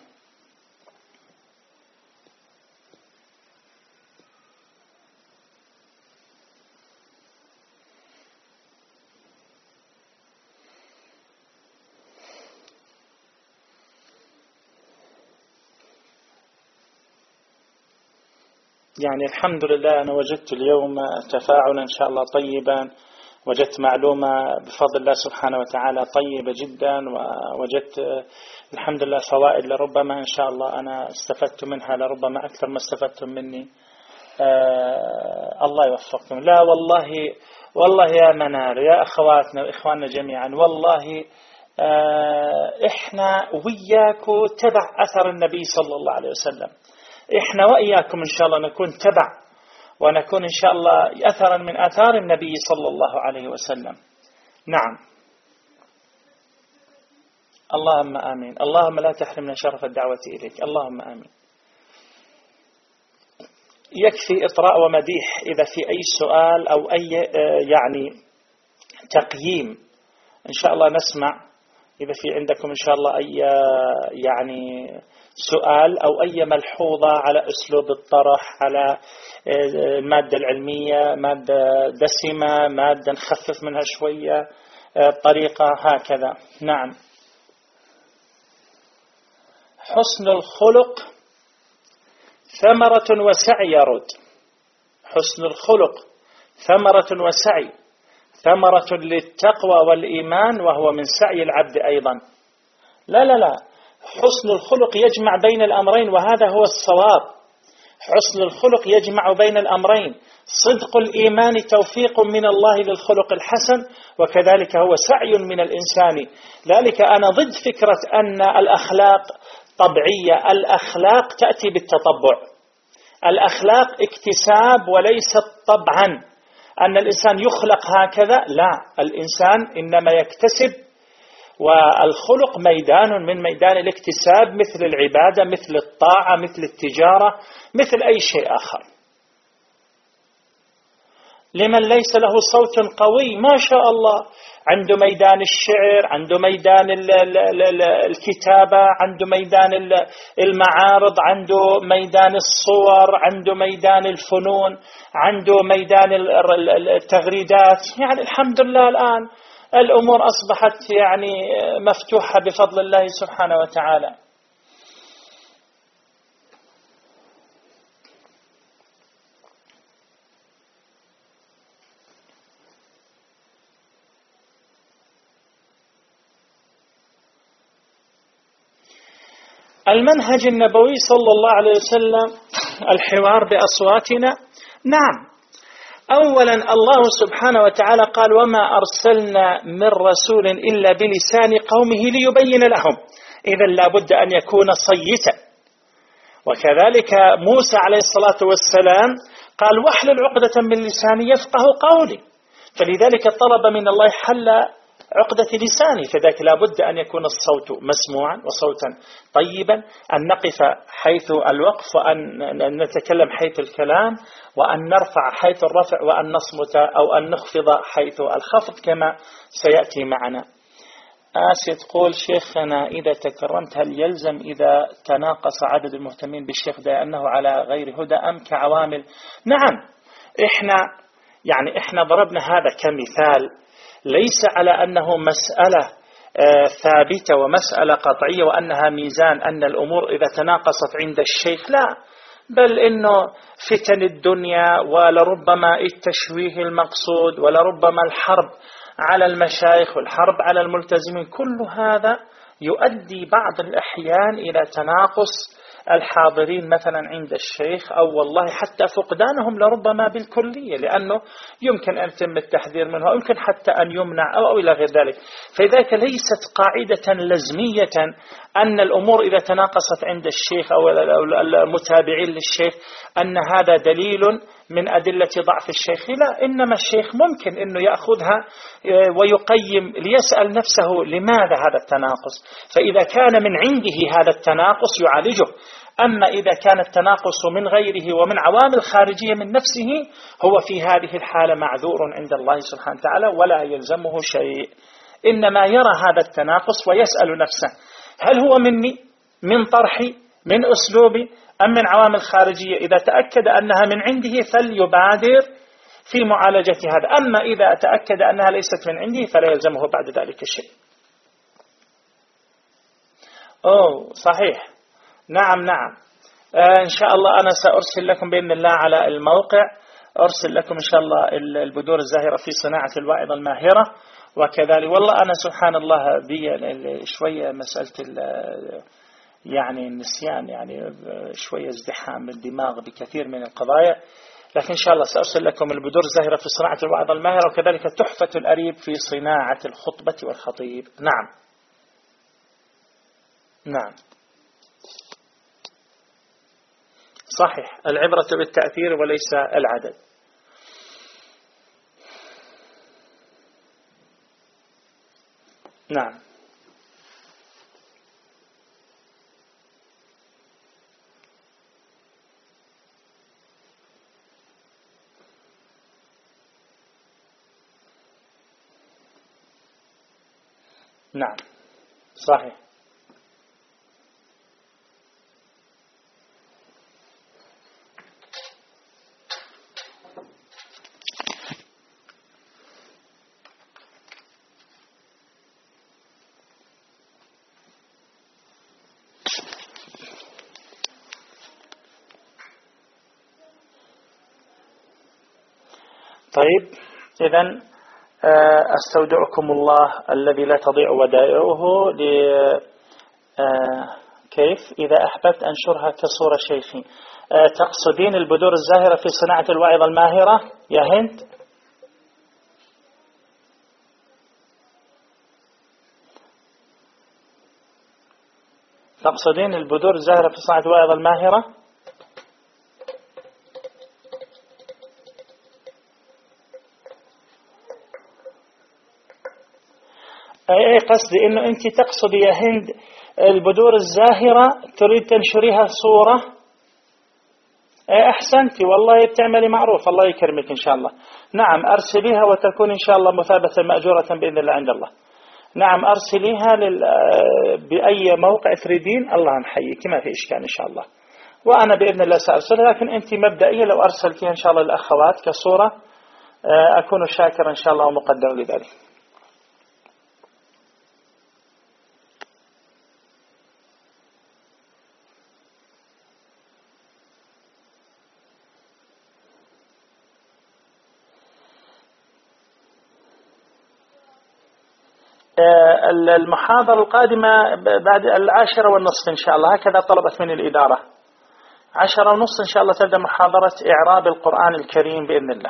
يعني الحمد لله أنا وجدت اليوم تفاعلا إن شاء الله طيبا، وجدت معلومة بفضل الله سبحانه وتعالى طيبة جدا، ووجدت الحمد لله فوائد لربما إن شاء الله أنا استفدت منها لربما أكثر ما استفدتم مني. الله يوفقكم. لا والله يا منال يا أخواتنا وإخواننا جميعا، والله إحنا وياكم تبع أثر النبي صلى الله عليه وسلم. إحنا وإياكم إن شاء الله نكون تبع ونكون إن شاء الله أثرا من آثار النبي صلى الله عليه وسلم. نعم، اللهم آمين. اللهم لا تحرمنا شرف الدعوة إليك، اللهم آمين. يكفي إطراء ومديح إذا في أي سؤال أو أي يعني تقييم إن شاء الله نسمع. إذا في عندكم إن شاء الله أي يعني سؤال أو أي ملحوظة على أسلوب الطرح، على المادة العلمية، مادة دسمة، مادة نخفف منها شوية، طريقة هكذا. نعم. حسن الخلق ثمرة وسعي يرد. حسن الخلق ثمرة وسعي، ثمرة للتقوى والإيمان، وهو من سعي العبد أيضا. لا، حسن الخلق يجمع بين الأمرين، وهذا هو الصواب. حسن الخلق يجمع بين الأمرين، صدق الإيمان توفيق من الله للخلق الحسن، وكذلك هو سعي من الإنسان. ذلك أنا ضد فكرة أن الأخلاق طبيعية. الأخلاق تأتي بالتطبع، الأخلاق اكتساب وليست طبعا. أن الإنسان يخلق هكذا، لا، الإنسان إنما يكتسب، والخلق ميدان من ميدان الاكتساب، مثل العبادة، مثل الطاعة، مثل التجارة، مثل أي شيء آخر. لمن ليس له صوت قوي ما شاء الله عنده ميدان الشعر، عنده ميدان الكتابة، عنده ميدان المعارض، عنده ميدان الصور، عنده ميدان الفنون، عنده ميدان التغريدات. يعني الحمد لله الآن الأمور أصبحت يعني مفتوحة بفضل الله سبحانه وتعالى. المنهج النبوي صلى الله عليه وسلم، الحوار بأصواتنا. نعم، أولا الله سبحانه وتعالى قال: وما أرسلنا من رسول إلا بلسان قومه ليبين لهم. إذن لابد أن يكون صيتا. وكذلك موسى عليه الصلاة والسلام قال: واحلل عقدة من لساني يفقه قولي. فلذلك طلب من الله حل عقدة لساني، فذلك لابد أن يكون الصوت مسموعا وصوتا طيبا، أن نقف حيث الوقف، وأن نتكلم حيث الكلام، وأن نرفع حيث الرفع، وأن نصمت أو أن نخفض حيث الخفض كما سيأتي معنا. آسيا تقول: شيخنا إذا تكرمت هل يلزم إذا تناقص عدد المهتمين بالشيخ ده أنه على غير هدى أم كعوامل؟ نعم، إحنا ضربنا هذا كمثال، ليس على أنه مسألة ثابتة ومسألة قطعية وأنها ميزان أن الأمور إذا تناقصت عند الشيخ، لا، بل إنه فتن الدنيا ولربما التشويه المقصود ولربما الحرب على المشايخ والحرب على الملتزمين، كل هذا يؤدي بعض الأحيان إلى تناقص الحاضرين مثلا عند الشيخ، أو والله حتى فقدانهم لربما بالكلية، لأنه يمكن أن يتم التحذير منه، أو يمكن حتى أن يمنع أو إلى غير ذلك. فذلك ليست قاعدة لزمية أن الأمور إذا تناقصت عند الشيخ أو المتابعين للشيخ أن هذا دليل من أدلة ضعف الشيخ، لا، إنما الشيخ ممكن أنه يأخذها ويقيم ليسأل نفسه لماذا هذا التناقص، فإذا كان من عنده هذا التناقص يعالجه. أما إذا كان التناقص من غيره ومن عوامل خارجية من نفسه، هو في هذه الحالة معذور عند الله سبحانه وتعالى ولا يلزمه شيء، إنما يرى هذا التناقص ويسأل نفسه: هل هو مني، من طرحي، من أسلوبي، أم من عوامل خارجية؟ إذا تأكد أنها من عنده فليبادر في معالجة هذا، أما إذا تأكد أنها ليست من عنده فلا يلزمه بعد ذلك شيء. صحيح، نعم. إن شاء الله أنا سأرسل لكم بإذن الله على الموقع، أرسل لكم إن شاء الله البذور الزاهرة في صناعة الواعظة الماهرة. وكذلك والله أنا سبحان الله بي شوية مسألة يعني النسيان، يعني شوية ازدحام الدماغ بكثير من القضايا، لكن إن شاء الله سأرسل لكم البذور الزاهرة في صناعة الواعظة الماهرة، وكذلك تحفة الأريب في صناعة الخطبة والخطيب. نعم صحيح، العبرة بالتأثير وليس العدد. نعم نعم صحيح. طيب، إذن أستودعكم الله الذي لا تضيع ودائعه كيف إذا أحببت أنشرها كصورة شيخي. تقصدين البذور الزاهرة في صناعة الواعظة الماهرة يا هند؟ تقصدين البذور الزاهرة في صناعة الواعظة الماهرة؟ أي قصدي إنه أنت تقصد يا هند البذور الزاهرة تريد تنشريها صورة. أحسنتي والله بتعملي معروف، الله يكرمك إن شاء الله. نعم أرسليها وتكون إن شاء الله مثابة مأجورة بإذن الله عند الله. نعم أرسليها بأي موقع تريدين، الله نحييك ما في إشكال إن شاء الله، وأنا بإذن الله سأرسلها. لكن أنت مبدئيا لو أرسلتيها إن شاء الله للأخوات كصورة أكون شاكرا إن شاء الله ومقدر لذلك. المحاضرة القادمة بعد 10:30 إن شاء الله، هكذا طلبت من الإدارة. 10:30 إن شاء الله تبدأ محاضرة إعراب القرآن الكريم بإذن الله.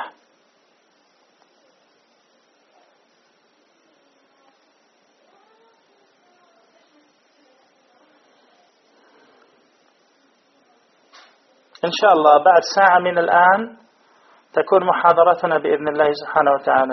إن شاء الله بعد ساعة من الآن تكون محاضرتنا بإذن الله سبحانه وتعالى.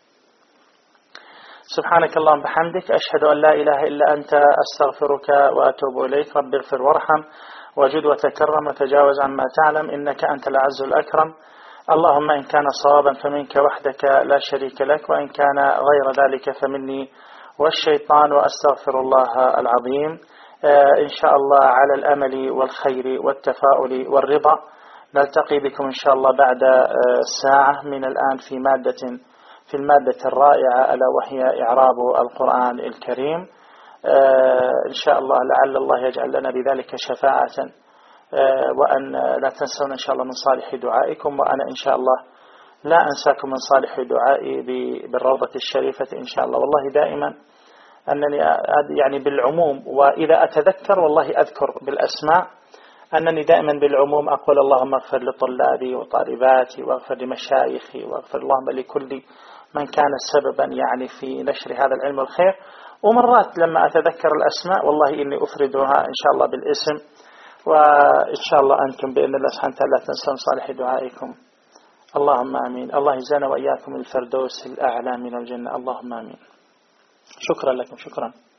سبحانك اللهم بحمدك، أشهد أن لا إله إلا أنت، أستغفرك وأتوب إليك. رب اغفر وارحم وجد وتكرم وتجاوز عما تعلم، إنك أنت العز الأكرم. اللهم إن كان صوابا فمنك وحدك لا شريك لك، وإن كان غير ذلك فمني والشيطان، وأستغفر الله العظيم. إن شاء الله على الأمل والخير والتفاؤل والرضا نلتقي بكم إن شاء الله بعد ساعة من الآن في المادة الرائعة ألا وهي إعراب القرآن الكريم. إن شاء الله لعل الله يجعل لنا بذلك شفاعة، وأن لا تنسون إن شاء الله من صالح دعائكم، وأنا إن شاء الله لا أنساكم من صالح دعائي بالروضة الشريفة إن شاء الله. والله دائما أنني يعني بالعموم، وإذا أتذكر والله أذكر بالأسماء، أنني دائما بالعموم أقول اللهم اغفر لطلابي وطالباتي، واغفر لمشايخي، واغفر اللهم لكل من كان سببا يعني في نشر هذا العلم والخير. ومرات لما أتذكر الأسماء والله إني أفردها إن شاء الله بالاسم، وإن شاء الله أنتم بإذن الله سبحانه وتعالى لا تنسون صالح دعائكم. اللهم آمين. الله يجزانا وإياكم الفردوس الأعلى من الجنة. اللهم آمين. شكرا لكم. شكرا.